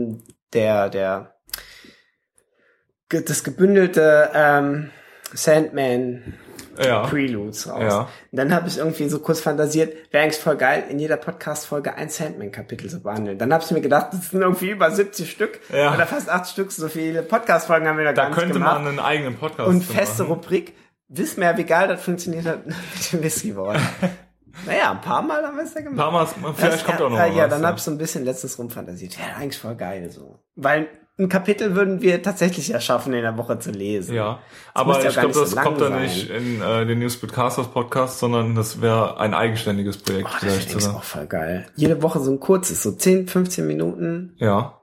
das gebündelte Sandman Preludes raus. Ja. Und dann habe ich irgendwie so kurz fantasiert, wäre eigentlich voll geil, in jeder Podcast-Folge ein Sandman-Kapitel zu behandeln. Dann habe ich mir gedacht, das sind irgendwie über 70 Stück oder fast 8 Stück, so viele Podcast-Folgen haben wir da gar nicht gemacht. Da könnte man einen eigenen Podcast und feste Rubrik. Wisst mir, wie geil das funktioniert hat mit dem Whisky-Wort. Naja, ein paar Mal haben wir es ja gemacht. Ein paar Mal, vielleicht kommt auch noch was. Ja, dann habe ich so ein bisschen letztens rumfantasiert. Ja, eigentlich voll geil so. Weil ein Kapitel würden wir tatsächlich ja schaffen, in der Woche zu lesen. Ja, aber ich glaube, das kommt dann nicht in den Newsbitcasters Podcast, sondern das wäre ein eigenständiges Projekt. Das ist auch voll geil. Jede Woche so ein kurzes, so 10, 15 Minuten. Ja.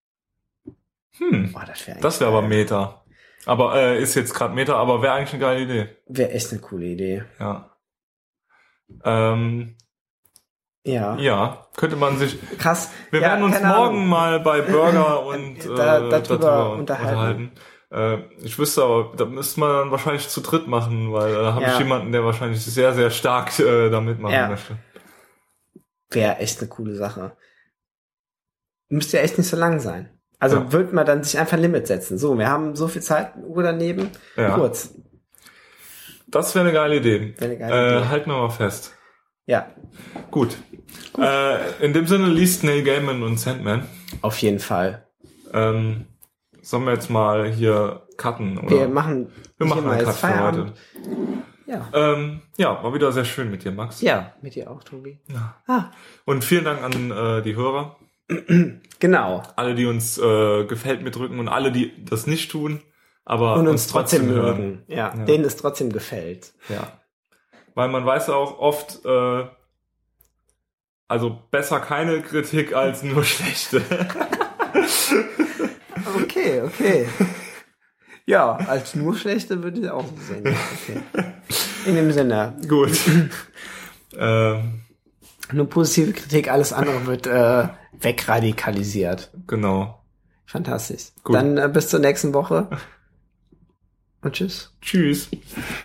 Das wäre aber Meta. Aber ist jetzt gerade Meta, aber wäre eigentlich eine geile Idee. Wäre echt eine coole Idee. Ja. Ja, könnte man sich... Krass. Wir werden uns morgen mal bei Burger und darüber unterhalten. Ich wüsste aber, da müsste man dann wahrscheinlich zu dritt machen, weil da habe ich jemanden, der wahrscheinlich sehr, sehr stark da mitmachen möchte. Wäre echt eine coole Sache. Müsste ja echt nicht so lang sein. Also würde man dann sich einfach ein Limit setzen. So, wir haben so viel Zeit, Uhr daneben, kurz. Das wäre eine geile Idee. Halten wir mal fest. Ja. Gut. In dem Sinne liest Neil Gaiman und Sandman. Auf jeden Fall. Sollen wir jetzt mal hier cutten? Oder? Wir machen einen Cut für heute. Ja. War wieder sehr schön mit dir, Max. Ja, mit dir auch, Tobi. Ja. Und vielen Dank an die Hörer. Genau. Alle, die uns gefällt mir drücken und alle, die das nicht tun, aber und uns trotzdem hören. Mögen. Ja, denen es trotzdem gefällt. Ja. Weil man weiß auch oft, also besser keine Kritik als nur schlechte. Okay. Ja, als nur schlechte würde ich auch so sehen. Okay. In dem Sinne. Gut. Nur positive Kritik, alles andere wird wegradikalisiert. Genau. Fantastisch. Gut. Dann bis zur nächsten Woche. Und tschüss. Tschüss.